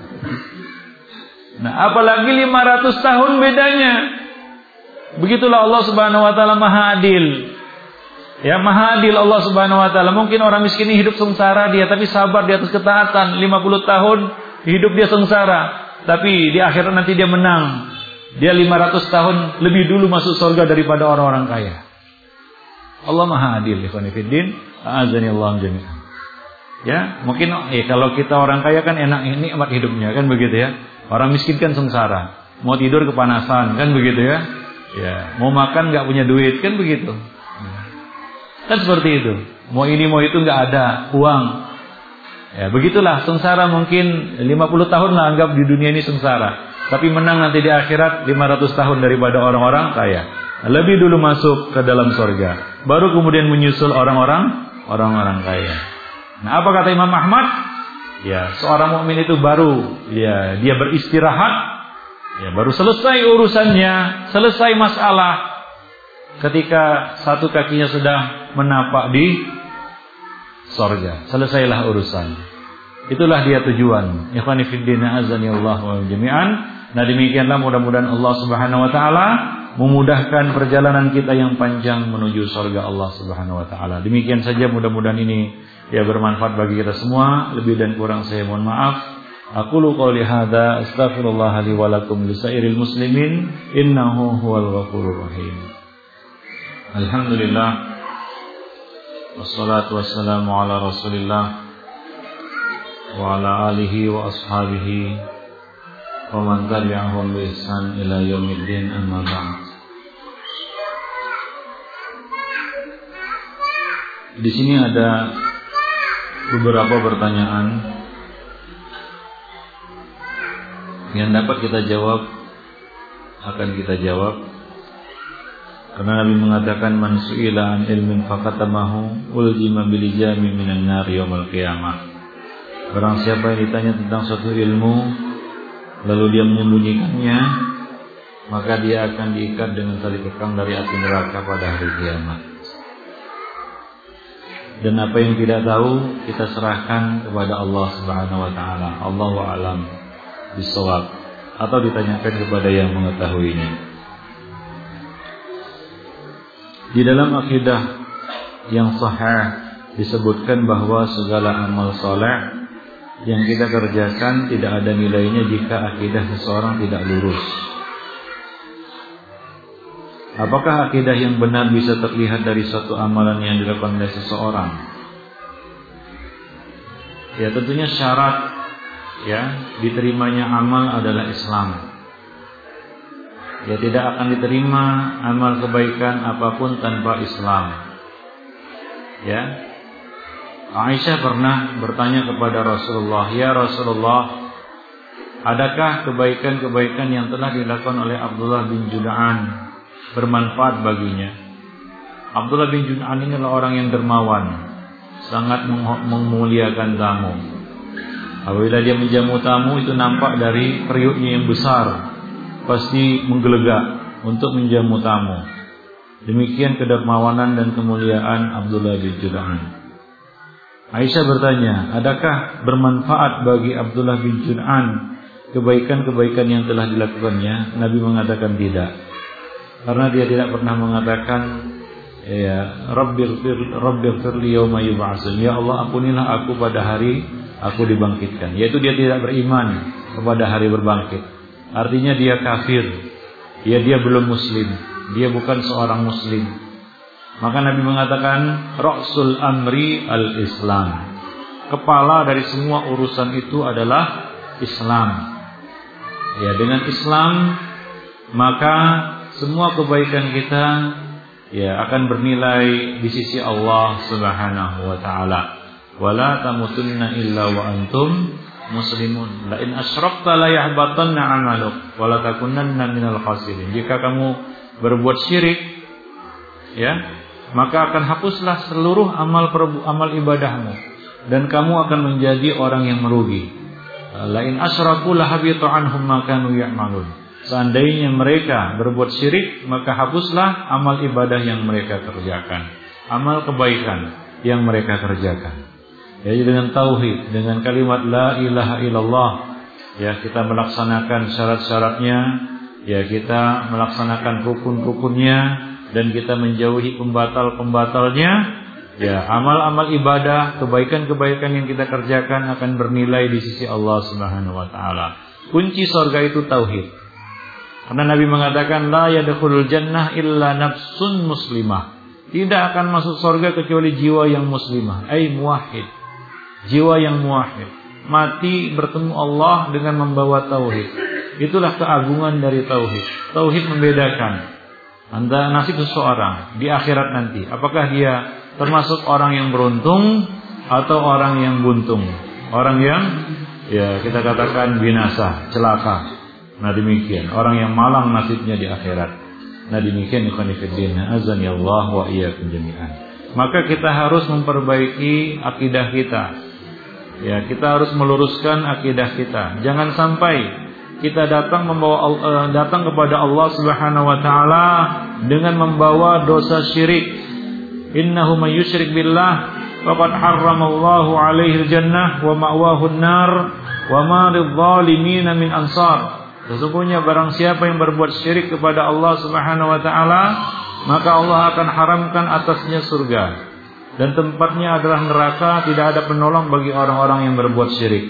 Speaker 2: Nah, apalagi 500 tahun bedanya. Begitulah Allah Subhanahu wa taala Maha Adil. Ya, Maha Adil Allah Subhanahu wa taala. Mungkin orang miskin ini hidup sengsara dia, tapi sabar di atas ketaatan. 50 tahun hidup dia sengsara, tapi di akhirat nanti dia menang. Dia 500 tahun lebih dulu masuk surga daripada orang-orang kaya. Allah Maha Adil, ikhwan fillah. A'azanillahu jami'an. Ya, mungkin kalau kita orang kaya kan enak, nikmat hidupnya, kan begitu ya. Orang miskin kan sengsara. Mau tidur kepanasan, kan begitu ya. Ya, mau makan enggak punya duit, kan begitu. Kan seperti itu. Mau ini mau itu enggak ada uang. Ya, begitulah sengsara. Mungkin 50 tahun lah anggap di dunia ini sengsara, tapi menang nanti di akhirat 500 tahun daripada orang-orang kaya. Lebih dulu masuk ke dalam surga, baru kemudian menyusul orang-orang kaya. Nah, apa kata Imam Ahmad? Ya, seorang mukmin itu baru dia beristirahat, ya baru selesai urusannya, selesai masalah ketika satu kakinya sudah menapak di surga. Selesailah urusan. Itulah dia tujuan. Ikhwani fiddin azanillahu wa jami'an. Nah, demikianlah mudah-mudahan Allah Subhanahu wa taala memudahkan perjalanan kita yang panjang menuju surga Allah Subhanahu wa taala. Demikian saja, mudah-mudahan ini ya bermanfaat bagi kita semua. Lebih dan kurang saya mohon maaf. Aqulu qouli hadza astaghfirullah li wa lakum lisairil muslimin innahu huwal ghafurur rahim. Alhamdulillah wassalatu wassalamu ala Rasulillah wa ala alihi wa ashabihi wa man tabi'ahum bi ihsan ila yaumiddin, amma ba'd. Di sini ada beberapa pertanyaan yang dapat kita jawab, akan kita jawab, karena Nabi mengatakan man su'ila an ilmin faqatamahu uljima bilijami minan nar yaumil qiyamah. Barang siapa yang ditanya tentang suatu ilmu lalu dia menyembunyikannya, maka dia akan diikat dengan tali kekang dari api neraka pada hari kiamat. Dan apa yang tidak tahu kita serahkan kepada Allah Subhanahu wa taala. Allahu a'lam bishawab, atau ditanyakan kepada yang mengetahuinya. Di dalam akidah yang sahih disebutkan bahwa segala amal saleh yang kita kerjakan tidak ada nilainya jika akidah seseorang tidak lurus. Apakah akidah yang benar bisa terlihat dari suatu amalan yang dilakukan oleh seseorang? Ya, tentunya syarat diterimanya amal adalah Islam. Ya, tidak akan diterima amal kebaikan apapun tanpa Islam. Ya. Aisyah pernah bertanya kepada Rasulullah, "Ya Rasulullah, adakah kebaikan-kebaikan yang telah dilakukan oleh Abdullah bin Jud'an bermanfaat baginya?" Abdullah bin Jud'an ini adalah orang yang dermawan, sangat memuliakan tamu. Apabila dia menjamu tamu, itu nampak dari periuknya yang besar, pasti menggelegak untuk menjamu tamu. Demikian kedermawanan dan kemuliaan Abdullah bin Jud'an. Aisyah bertanya, adakah bermanfaat bagi Abdullah bin Jud'an kebaikan-kebaikan yang telah dilakukannya? Nabi mengatakan tidak. Karena dia tidak pernah mengatakan, ya Rabbighfirli yauma yub'atsun, ya Allah ampunilah aku pada hari aku dibangkitkan. Yaitu dia tidak beriman kepada hari berbangkit. Artinya dia kafir. Ya, dia belum muslim. Dia bukan seorang muslim. Maka Nabi mengatakan Ra'sul amri al-Islam. Kepala dari semua urusan itu adalah Islam. Ya, dengan Islam maka semua kebaikan kita akan bernilai di sisi Allah Subhanahu wa taala. Wala tamutunna illa wa antum muslimun. La in asyrakta la yahbatanna 'amaluk wa la takunanna minal khasirin. Jika kamu berbuat syirik, maka akan hapuslah seluruh amal ibadahmu dan kamu akan menjadi orang yang merugi. La in asyraku la habita anhum ma kanu ya'malun. Seandainya mereka berbuat syirik, maka hapuslah amal ibadah yang mereka kerjakan, amal kebaikan yang mereka kerjakan. Jadi dengan tauhid, dengan kalimat la ilaha illallah, kita melaksanakan syarat-syaratnya, kita melaksanakan rukun-rukunnya, dan kita menjauhi pembatal-pembatalnya, amal-amal ibadah, kebaikan-kebaikan yang kita kerjakan akan bernilai di sisi Allah Subhanahu wa taala. Kunci surga itu tauhid. Karena Nabi mengatakan la yadkhulul jannah illa nafsun muslimah. Tidak akan masuk surga kecuali jiwa yang muslimah, muwahhid. Jiwa yang muwahhid, mati bertemu Allah dengan membawa tauhid. Itulah keagungan dari tauhid. Tauhid membedakan antara nasib seseorang di akhirat nanti. Apakah dia termasuk orang yang beruntung atau orang yang buntung, orang yang kita katakan binasa, celaka. Nah demikian, orang yang malang nasibnya di akhirat. Nah demikian ikhwan fillah, azani Allah wa iyyakum jami'an. Maka kita harus memperbaiki akidah kita. Kita harus meluruskan akidah kita. Jangan sampai kita datang kepada Allah Subhanahu wa taala dengan membawa dosa syirik. Innahu may yusyrik billah faqad harramallahu 'alaihi al-jannah wa ma'wahu an-nar wa ma lidh-dhalimin min ansar. Sesungguhnya barang siapa yang berbuat syirik kepada Allah Subhanahu wa taala, maka Allah akan haramkan atasnya surga dan tempatnya adalah neraka, tidak ada penolong bagi orang-orang yang berbuat syirik.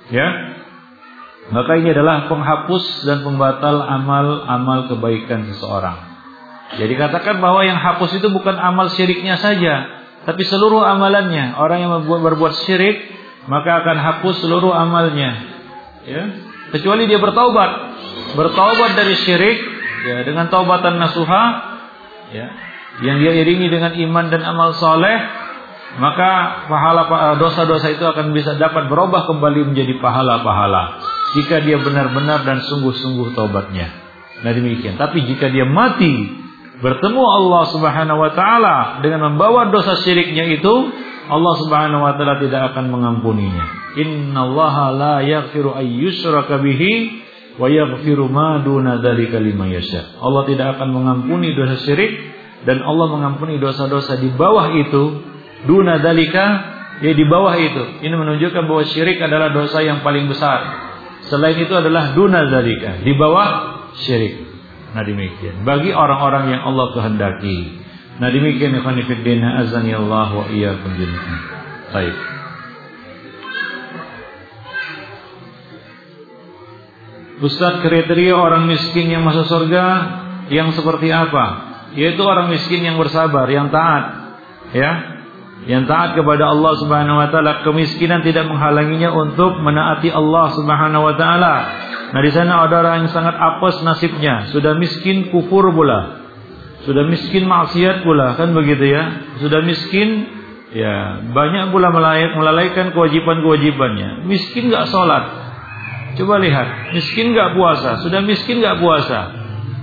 Speaker 2: Maka ini adalah penghapus dan pembatal amal-amal kebaikan seseorang. Jadi katakan bahwa yang hapus itu bukan amal syiriknya saja, tapi seluruh amalannya. Orang yang berbuat syirik maka akan hapus seluruh amalnya. Kecuali dia bertaubat dari syirik, dengan taubatan nasuha, yang dia iringi dengan iman dan amal soleh, maka pahala dosa-dosa itu akan bisa dapat berubah kembali menjadi pahala-pahala jika dia benar-benar dan sungguh-sungguh taubatnya. Nah demikian. Tapi jika dia mati bertemu Allah Subhanahu wa taala dengan membawa dosa syiriknya itu, Allah Subhanahu wa taala tidak akan mengampuninya. Innallaha la yaghfiru ay yushraka bihi wa yaghfiru ma duna dzalika liman yasha. Allah tidak akan mengampuni dosa syirik dan Allah mengampuni dosa-dosa di bawah itu. Duna dzalika, ya di bawah itu. Ini menunjukkan bahwa syirik adalah dosa yang paling besar. Selain itu adalah duna dzalika, di bawah syirik. Nah demikian bagi orang-orang yang Allah kehendaki. Nah demikian ikhwan fillah azani Allah wa iyyakum jami'an. Baik. Ustaz, kriteria orang miskin yang masuk surga yang seperti apa? Yaitu orang miskin yang bersabar, yang taat, ya, yang taat kepada Allah Subhanahu Wa Taala. Kemiskinan tidak menghalanginya untuk menaati Allah Subhanahu Wa Taala. Nah di sana ada orang yang sangat apes nasibnya, sudah miskin kufur pula, sudah miskin maksiat pula, kan begitu ya? Sudah miskin, ya banyak pula melalaikan kewajiban-kewajibannya. Miskin nggak sholat. Coba lihat, miskin gak puasa, sudah miskin gak puasa.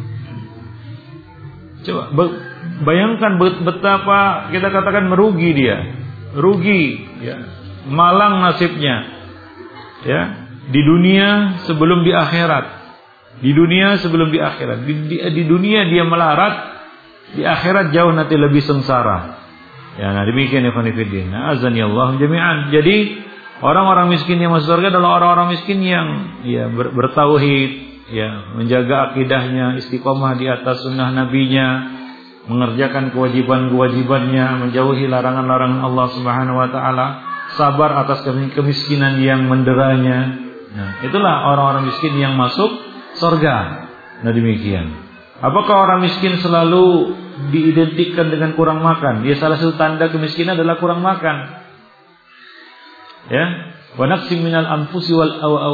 Speaker 2: Coba bayangkan betapa kita katakan merugi dia, rugi, ya, malang nasibnya, ya, di dunia sebelum di akhirat, di dunia sebelum di akhirat, di dunia dia melarat, di akhirat jauh nanti lebih sengsara. Ya, nah demikian ya khonifidin. Azani Allah jami'an. Jadi orang-orang miskin yang masuk surga adalah orang-orang miskin yang ya bertauhid, ya menjaga akidahnya, istiqomah di atas sunnah nabinya, mengerjakan kewajiban-kewajibannya, menjauhi larangan-larangan Allah Subhanahu Wa Taala, sabar atas kemiskinan yang menderanya. Nah, itulah orang-orang miskin yang masuk surga. Nah demikian. Apakah orang miskin selalu diidentikan dengan kurang makan? Ya salah satu tanda kemiskinan adalah kurang makan. Ya, wa naqsim minal anfusi wal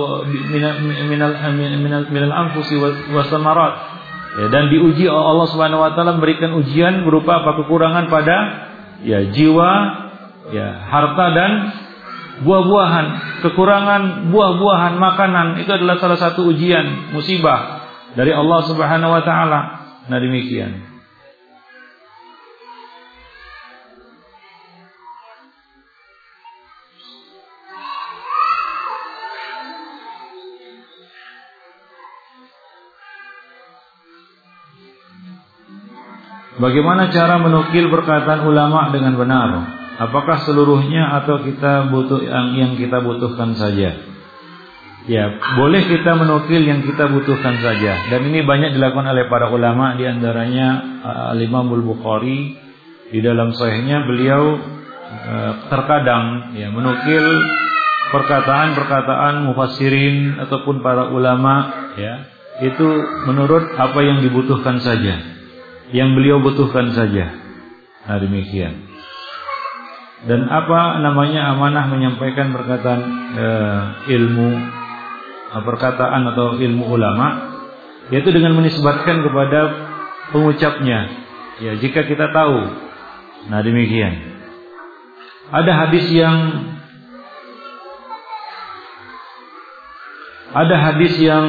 Speaker 2: minal anfusi was samarat. Ya, dan diuji Allah Subhanahu Wa Taala memberikan ujian berupa apa? Kekurangan pada ya jiwa, ya harta dan buah-buahan. Kekurangan buah-buahan makanan itu adalah salah satu ujian, musibah dari Allah Subhanahu Wa Taala. Nah demikian. Bagaimana cara menukil perkataan ulama dengan benar? Apakah seluruhnya atau kita butuh yang kita butuhkan saja? Ya, boleh kita menukil yang kita butuhkan saja. Dan ini banyak dilakukan oleh para ulama, di antaranya Al-Imam Al-Bukhari di dalam sahihnya beliau terkadang ya menukil perkataan-perkataan mufassirin ataupun para ulama, ya, itu menurut apa yang dibutuhkan saja, yang beliau butuhkan saja. Nah demikian. Dan apa namanya amanah menyampaikan perkataan perkataan atau ilmu ulama, yaitu dengan menisbatkan kepada pengucapnya. Ya, jika kita tahu. Nah demikian. Ada hadis yang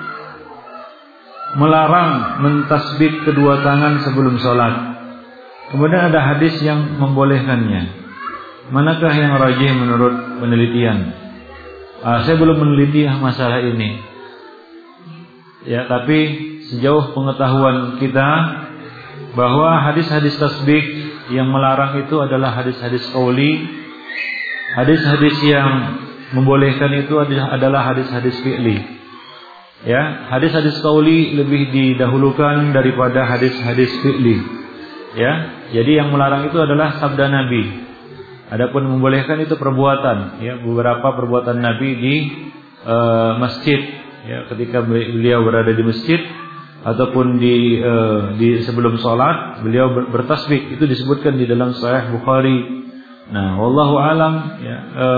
Speaker 2: melarang mentasbih kedua tangan sebelum sholat. Kemudian ada hadis yang membolehkannya. Manakah yang rajih menurut penelitian? Saya belum meneliti masalah ini. Ya, tapi sejauh pengetahuan kita bahwa hadis-hadis tasbih yang melarang itu adalah hadis-hadis qauli. Hadis-hadis yang membolehkan itu adalah hadis-hadis fi'li. Ya, hadis-hadis qauli lebih didahulukan daripada hadis-hadis fi'li. Ya, jadi yang melarang itu adalah sabda Nabi. Adapun membolehkan itu perbuatan, ya, beberapa perbuatan Nabi di masjid, ya, ketika beliau berada di masjid ataupun di sebelum sholat beliau bertasbih, itu disebutkan di dalam Sahih Bukhari. Nah, wallahu alam, ya,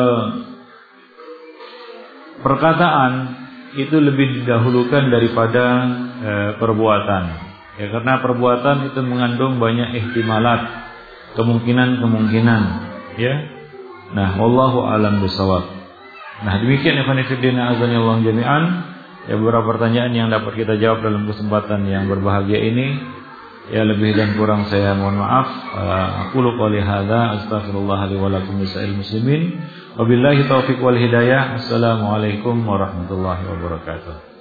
Speaker 2: perkataan itu lebih didahulukan daripada perbuatan, ya, karena perbuatan itu mengandung banyak ihtimalat, kemungkinan. Ya, nah, wallahu alam bisawab. Nah, demikian ikhwan fillah azanillahu jami'an. Ya, beberapa pertanyaan yang dapat kita jawab dalam kesempatan yang berbahagia ini. Ya, lebih dan kurang saya mohon maaf. Aqulu qouli hadza astaghfirullah li wa lakum lisa'il muslimin. Wabillahi taufiq wal hidayah. Assalamualaikum warahmatullahi wabarakatuh.